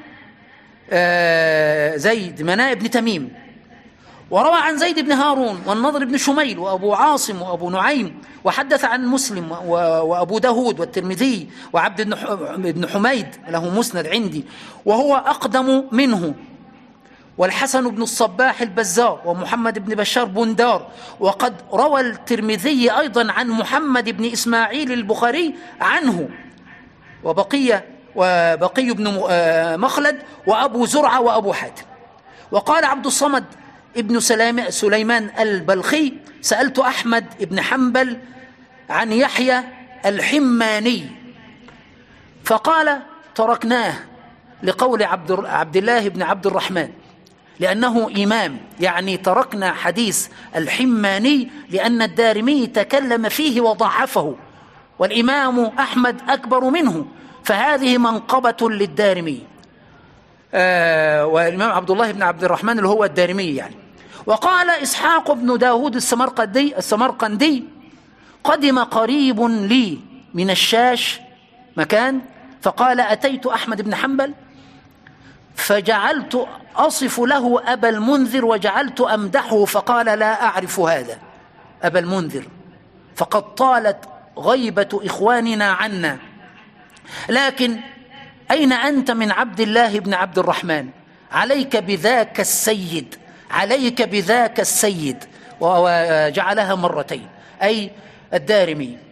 منى ابن تميم، وروى عن زيد بن هارون والنضر بن شميل وأبو عاصم وأبو نعيم، وحدث عن مسلم وأبو داود والترمذي وعبد بن حميد له مسند عندي وهو أقدم منه، والحسن بن الصباح البزار ومحمد بن بشار بندار. وقد روى الترمذي أيضا عن محمد بن إسماعيل البخاري عنه، وبقي بن مخلد وأبو زرعة وأبو حاتم. وقال عبد الصمد ابن سليمان البلخي: سألت أحمد بن حنبل عن يحيى الحماني فقال: تركناه، لقول عبد الله بن عبد الرحمن لأنه إمام، يعني تركنا حديث الحماني لأن الدارمي تكلم فيه وضعفه، والإمام أحمد أكبر منه، فهذه منقبة للدارمي. والإمام عبد الله بن عبد الرحمن اللي هو الدارمي يعني. وقال إسحاق بن داود السمرقندي: قدم قريب لي من الشاش مكان، فقال: أتيت أحمد بن حنبل فجعلت أصف له أبا المنذر وجعلت أمدحه، فقال: لا أعرف هذا أبا المنذر، فقد طالت غيبة إخواننا عنا، لكن أين أنت من عبد الله بن عبد الرحمن؟ عليك بذاك السيد، عليك بذاك السيد، وجعلها مرتين، أي الدارمي.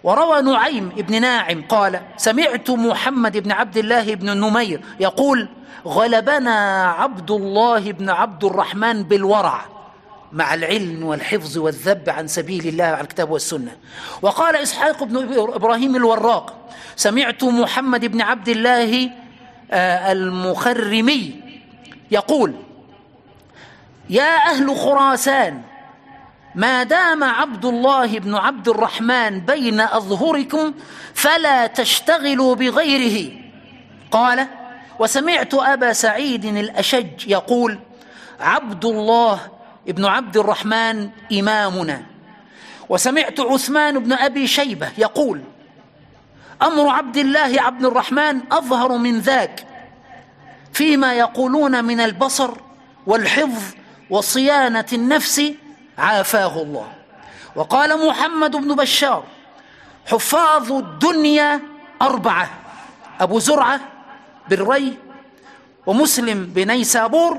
وروى نعيم بن ناعم قال: سمعت محمد بن عبد الله بن النمير يقول: غلبنا عبد الله بن عبد الرحمن بالورع مع العلم والحفظ والذب عن سبيل الله على الكتاب والسنة. وقال إسحاق بن إبراهيم الوراق: سمعت محمد بن عبد الله المخرمي يقول: يا أهل خراسان، ما دام عبد الله بن عبد الرحمن بين أظهركم فلا تشتغلوا بغيره. قال: وسمعت أبا سعيد الأشج يقول: عبد الله بن عبد الرحمن إمامنا. وسمعت عثمان بن أبي شيبة يقول: أمر عبد الله عبد الرحمن أظهر من ذاك فيما يقولون من البصر والحفظ وصيانة النفس عافاه الله. وقال محمد بن بشار: حفاظ الدنيا 4: أبو زرعة بالري، ومسلم بنيسابور،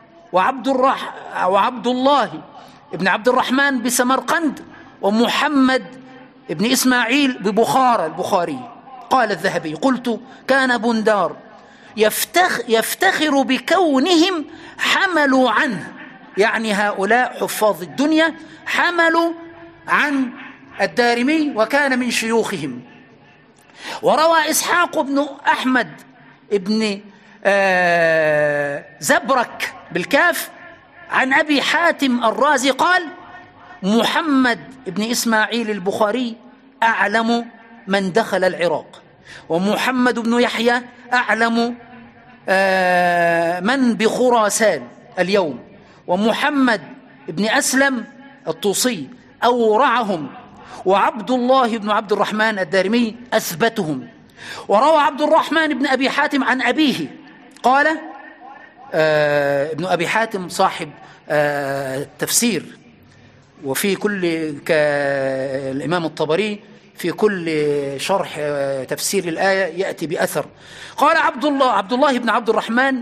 وعبد الله بن عبد الرحمن بسمرقند، ومحمد بن إسماعيل ببخارى البخاري. قال الذهبي: قلت: كان بندار يفتخر بكونهم حملوا عنه، يعني هؤلاء حفاظ الدنيا حملوا عن الدارمي وكان من شيوخهم. وروى إسحاق بن أحمد بن زبرك بالكاف عن أبي حاتم الرازي قال: محمد بن إسماعيل البخاري أعلم من دخل العراق، ومحمد بن يحيى أعلم من بخراسان اليوم، ومحمد بن أسلم الطوسي أورعهم، وعبد الله بن عبد الرحمن الدارمي أثبتهم. وروى عبد الرحمن بن أبي حاتم عن أبيه قال: ابن أبي حاتم صاحب التفسير، وفي كل كالإمام الطبري في كل شرح تفسير الآية يأتي بأثر. قال عبد الله بن عبد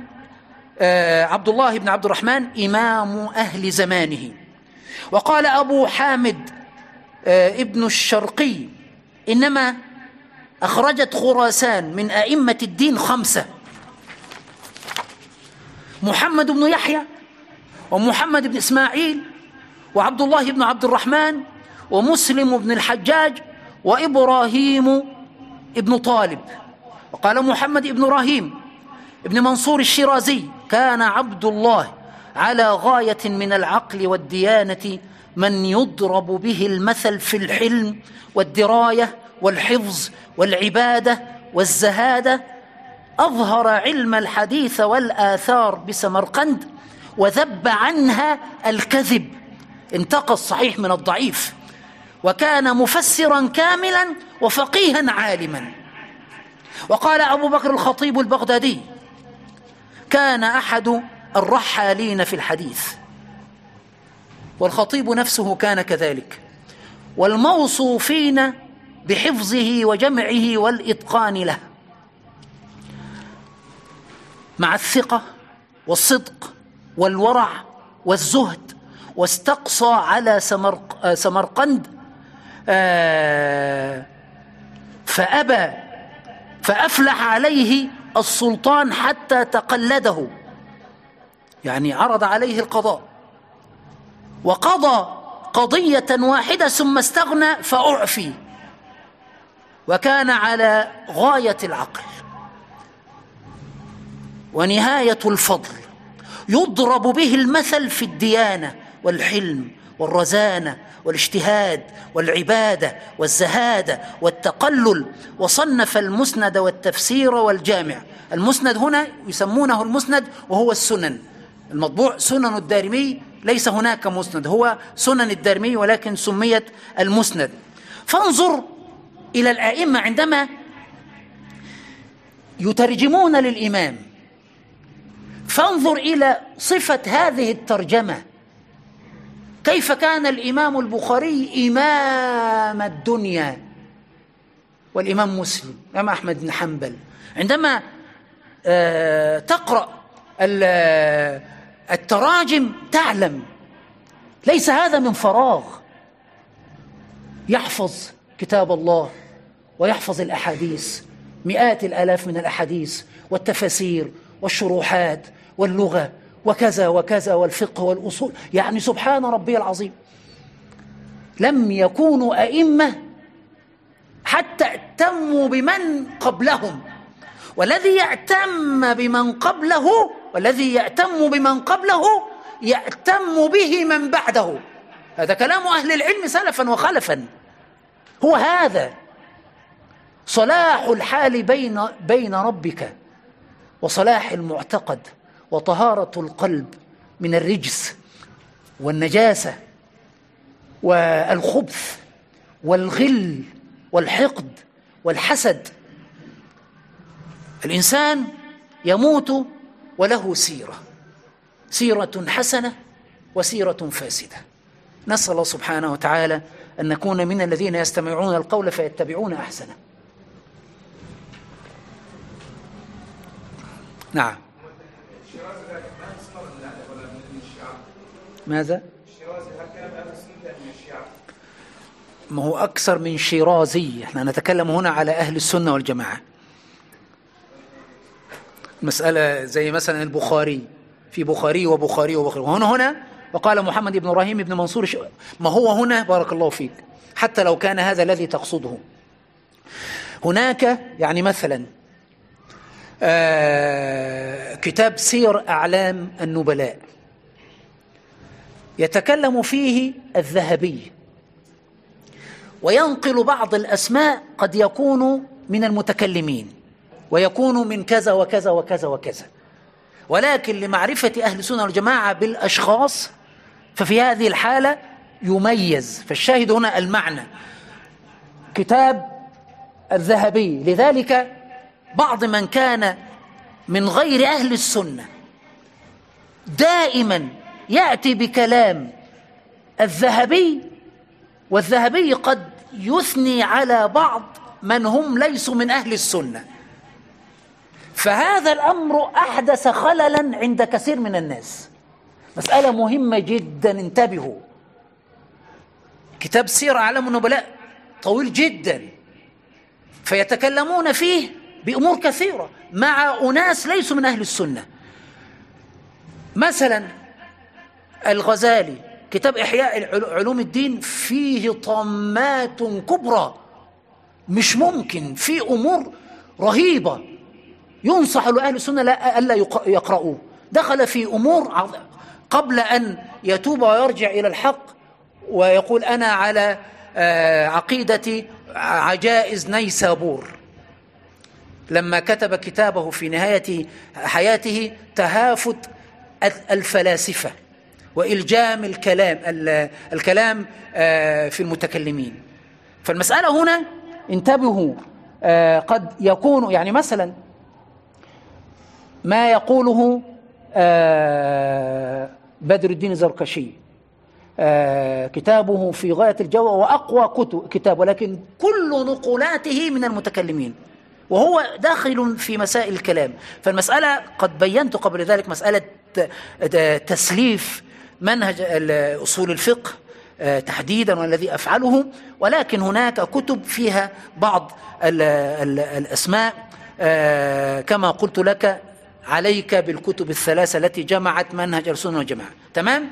الرحمن إمام أهل زمانه. وقال أبو حامد ابن الشرقي: إنما أخرجت خراسان من أئمة الدين 5: محمد بن يحيى، ومحمد بن إسماعيل، وعبد الله بن عبد الرحمن، ومسلم بن الحجاج، وإبراهيم ابن طالب. وقال محمد بن إبراهيم ابن منصور الشيرازي: كان عبد الله على غاية من العقل والديانة، من يضرب به المثل في الحلم والدراية والحفظ والعبادة والزهادة. أظهر علم الحديث والآثار بسمرقند، وذب عنها الكذب، انتقى الصحيح من الضعيف، وكان مفسرا كاملا وفقيها عالما. وقال أبو بكر الخطيب البغدادي: كان أحد الرحالين في الحديث، والخطيب نفسه كان كذلك، والموصوفين بحفظه وجمعه والإتقان له، مع الثقة والصدق والورع والزهد. واستقصى على سمرقند فأبى، فأفلح عليه السلطان حتى تقلده، يعني عرض عليه القضاء، وقضى قضية واحدة ثم استغنى فأعفي، وكان على غاية العقل ونهاية الفضل، يضرب به المثل في الديانة والحلم والرزانة والاجتهاد والعبادة والزهادة والتقلل. وصنف المسند والتفسير والجامع. المسند هنا يسمونه المسند وهو السنن، المطبوع سنن الدارمي، ليس هناك مسند، هو سنن الدارمي ولكن سميت المسند. فانظر إلى الأئمة عندما يترجمون للإمام، فانظر إلى صفة هذه الترجمة، كيف كان الإمام البخاري إمام الدنيا، والإمام مسلم الإمام أحمد بن حنبل. عندما تقرأ التراجم تعلم ليس هذا من فراغ. يحفظ كتاب الله ويحفظ الأحاديث، مئات الآلاف من الأحاديث والتفاسير والشروحات واللغة وكذا وكذا والفقه والأصول، يعني سبحان ربي العظيم. لم يكونوا أئمة حتى اهتموا بمن قبلهم، والذي يهتم بمن قبله يهتم به من بعده. هذا كلام أهل العلم سلفا وخلفا. هو هذا صلاح الحال بين ربك وصلاح المعتقد وطهارة القلب من الرجس والنجاسة والخبث والغل والحقد والحسد. الإنسان يموت وله سيرة حسنة وسيرة فاسدة. نسأل الله سبحانه وتعالى أن نكون من الذين يستمعون القول فيتبعون أحسنه. نعم. ماذا؟ ما هو أكثر من شيرازي، احنا نتكلم هنا على أهل السنة والجماعة. مسألة زي مثلا البخاري، في بخاري وبخاري هنا وقال محمد بن إبراهيم بن منصور ما هو هنا بارك الله فيك، حتى لو كان هذا الذي تقصده. هناك يعني مثلا كتاب سير أعلام النبلاء يتكلم فيه الذهبي وينقل بعض الأسماء، قد يكون من المتكلمين ويكون من كذا وكذا وكذا وكذا، ولكن لمعرفة أهل السنة والجماعة بالأشخاص ففي هذه الحالة يميز. فالشاهد هنا المعنى كتاب الذهبي. لذلك بعض من كان من غير أهل السنة دائما يأتي بكلام الذهبي، والذهبي قد يثني على بعض من هم ليسوا من أهل السنة، فهذا الأمر أحدث خللا عند كثير من الناس. مسألة مهمة جدا، انتبهوا. كتاب سير أعلام النبلاء طويل جدا، فيتكلمون فيه بأمور كثيرة مع أناس ليسوا من أهل السنة. مثلا الغزالي كتاب إحياء علوم الدين فيه طمات كبرى مش ممكن، فيه أمور رهيبة ينصح لأهل السنة ألا يقرؤوه. دخل في أمور قبل أن يتوب ويرجع إلى الحق ويقول أنا على عقيدة عجائز نيسابور، لما كتب كتابه في نهاية حياته تهافت الفلاسفة وإلجام الكلام في المتكلمين. فالمسألة هنا انتبهوا، قد يكون يعني مثلا ما يقوله بدر الدين الزركشي كتابه في غاية الجوة وأقوى كتاب، ولكن كل نقولاته من المتكلمين وهو داخل في مسائل الكلام. فالمسألة قد بينت قبل ذلك مسألة تسليف منهج أصول الفقه تحديدا والذي أفعله، ولكن هناك كتب فيها بعض الأسماء كما قلت لك عليك بالكتب الثلاثة التي جمعت منهج السنة والجماعة. تمام؟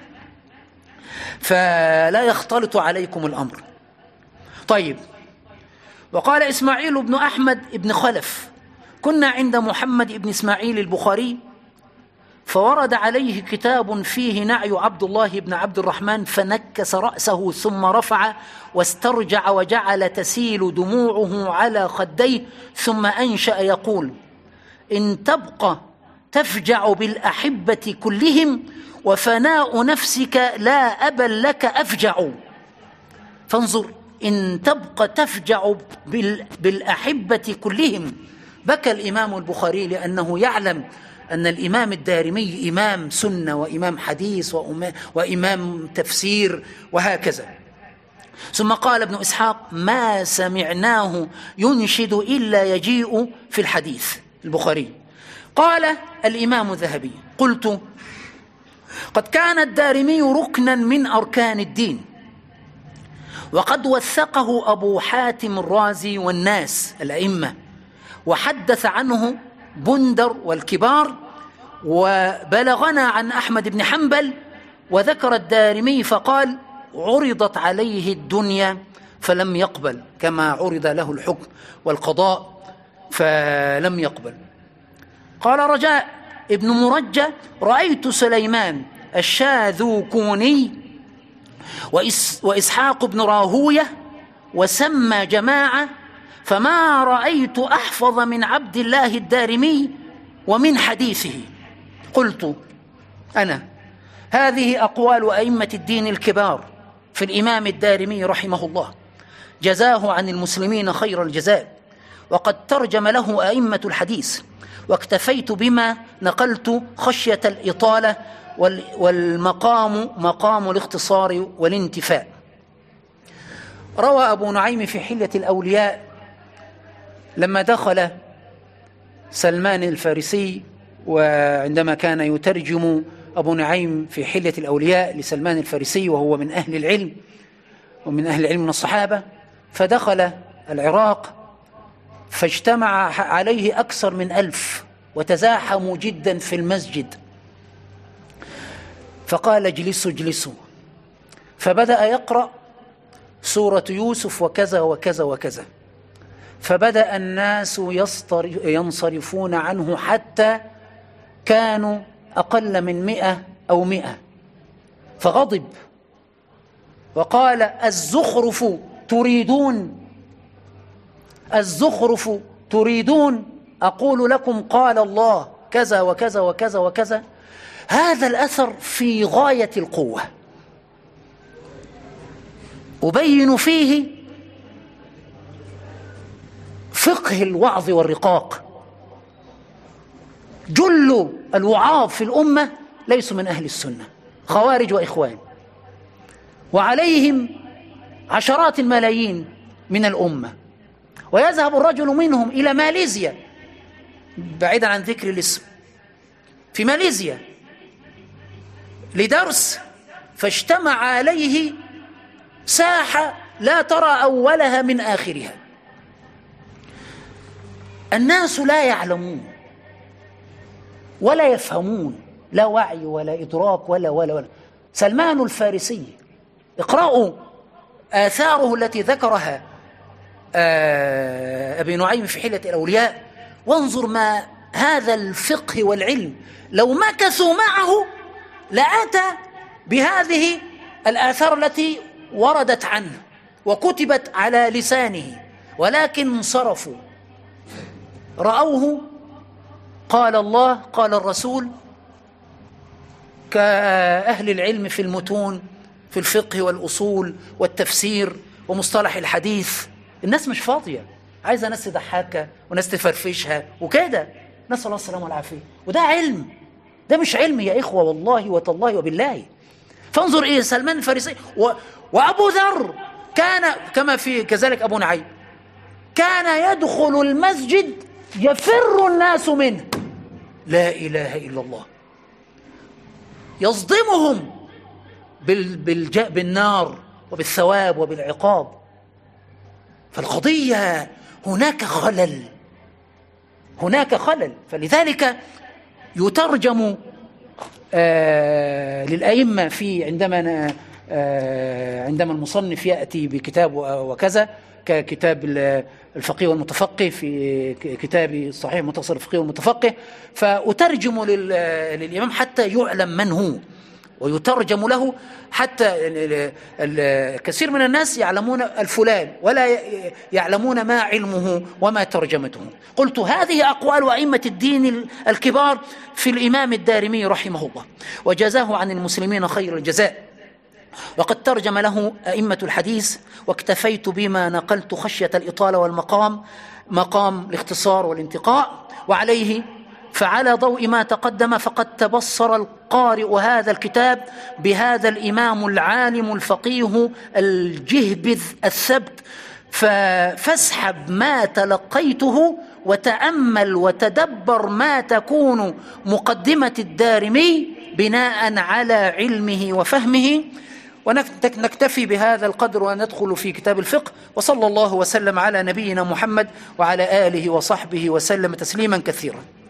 فلا يختلط عليكم الأمر. طيب، وقال إسماعيل بن أحمد بن خلف كنا عند محمد بن إسماعيل البخاري فورد عليه كتاب فيه نعي عبد الله بن عبد الرحمن فنكس رأسه ثم رفع واسترجع وجعل تسيل دموعه على خديه ثم أنشأ يقول إن تبقى تفجع بالأحبة كلهم وفناء نفسك لا أبا لك أفجع. فانظر، إن تبقى تفجع بالأحبة كلهم. بكى الإمام البخاري لأنه يعلم أن الإمام الدارمي إمام سنة وإمام حديث وإمام تفسير وهكذا. ثم قال ابن إسحاق ما سمعناه ينشد إلا يجيء في الحديث البخاري. قال الإمام الذهبي قلت قد كان الدارمي ركنا من أركان الدين، وقد وثقه أبو حاتم الرازي والناس الأئمة، وحدث عنه بندر والكبار، وبلغنا عن أحمد بن حنبل. وذكر الدارمي فقال: عرضت عليه الدنيا فلم يقبل، كما عرض له الحكم والقضاء فلم يقبل. قال رجاء ابن مرجة: رأيت سليمان الشاذوكوني وإسحاق بن راهوية وسمى جماعة، فما رأيت أحفظ من عبد الله الدارمي ومن حديثه. قلت أنا: هذه أقوال أئمة الدين الكبار في الإمام الدارمي رحمه الله، جزاه عن المسلمين خير الجزاء، وقد ترجم له أئمة الحديث، واكتفيت بما نقلت خشية الإطالة، والمقام مقام الاختصار والانتفاء. روى أبو نعيم في حلية الأولياء لما دخل سلمان الفارسي، وعندما كان يترجم أبو نعيم في حلية الأولياء لسلمان الفارسي وهو من أهل العلم ومن أهل العلم من الصحابة، فدخل العراق فاجتمع عليه أكثر من 1000 وتزاحموا جدا في المسجد، فقال: اجلسوا اجلسوا. فبدأ يقرأ سورة يوسف وكذا وكذا وكذا، فبدأ الناس ينصرفون عنه حتى كانوا أقل من 100 أو 100، فغضب وقال: الزخرف تريدون؟ الزخرف تريدون؟ أقول لكم قال الله كذا وكذا وكذا وكذا. هذا الأثر في غاية القوة، أبين فيه فقه الوعظ والرقاق. جل الوعاظ في الأمة ليسوا من أهل السنة، خوارج وإخوان، وعليهم عشرات الملايين من الأمة، ويذهب الرجل منهم إلى ماليزيا، بعيدا عن ذكر الاسم، في ماليزيا لدرس، فاجتمع عليه ساحة لا ترى أولها من آخرها. الناس لا يعلمون ولا يفهمون، لا وعي ولا إدراك ولا. سلمان الفارسي، اقرأوا آثاره التي ذكرها أبي نعيم في حلية الأولياء، وانظر ما هذا الفقه والعلم لو مكثوا معه لأتى بهذه الآثار التي وردت عنه وكتبت على لسانه، ولكن انصرفوا، رأوه قال الله قال الرسول كأهل العلم في المتون، في الفقه والأصول والتفسير ومصطلح الحديث. الناس مش فاضية، عايزة ناس تضحكها وناس تفرفشها وكده، نسأل الله السلامة والعافية. وده علم، ده مش علم يا إخوة، والله وتالله وبالله. فانظر إيه سلمان الفارسي. وأبو ذر كان كما في كذلك أبو نعيم، كان يدخل المسجد يفر الناس منه، لا إله إلا الله، يصدمهم بالنار وبالثواب وبالعقاب. فالقضية هناك خلل، هناك خلل. فلذلك يترجم للأئمة في عندما المصنف يأتي بكتاب وكذا، ككتاب الفقيه والمتفقه، في كتاب صحيح مختصر الفقيه والمتفقه، فأترجم للإمام حتى يعلم من هو، ويترجم له حتى الكثير من الناس يعلمون الفلان ولا يعلمون ما علمه وما ترجمته. قلت هذه أقوال أئمة الدين الكبار في الإمام الدارمي رحمه الله، وجزاه عن المسلمين خير الجزاء، وقد ترجم له أئمة الحديث، واكتفيت بما نقلت خشية الإطالة والمقام مقام الاختصار والانتقاء. وعليه فعلى ضوء ما تقدم فقد تبصر القارئ هذا الكتاب بهذا الإمام العالم الفقيه الجهبذ الثبت، فاسحب ما تلقيته وتأمل وتدبر ما تكون مقدمة الدارمي بناء على علمه وفهمه، ونكتفي بهذا القدر وندخل في كتاب الفقه. وصلى الله وسلم على نبينا محمد وعلى آله وصحبه وسلم تسليما كثيرا.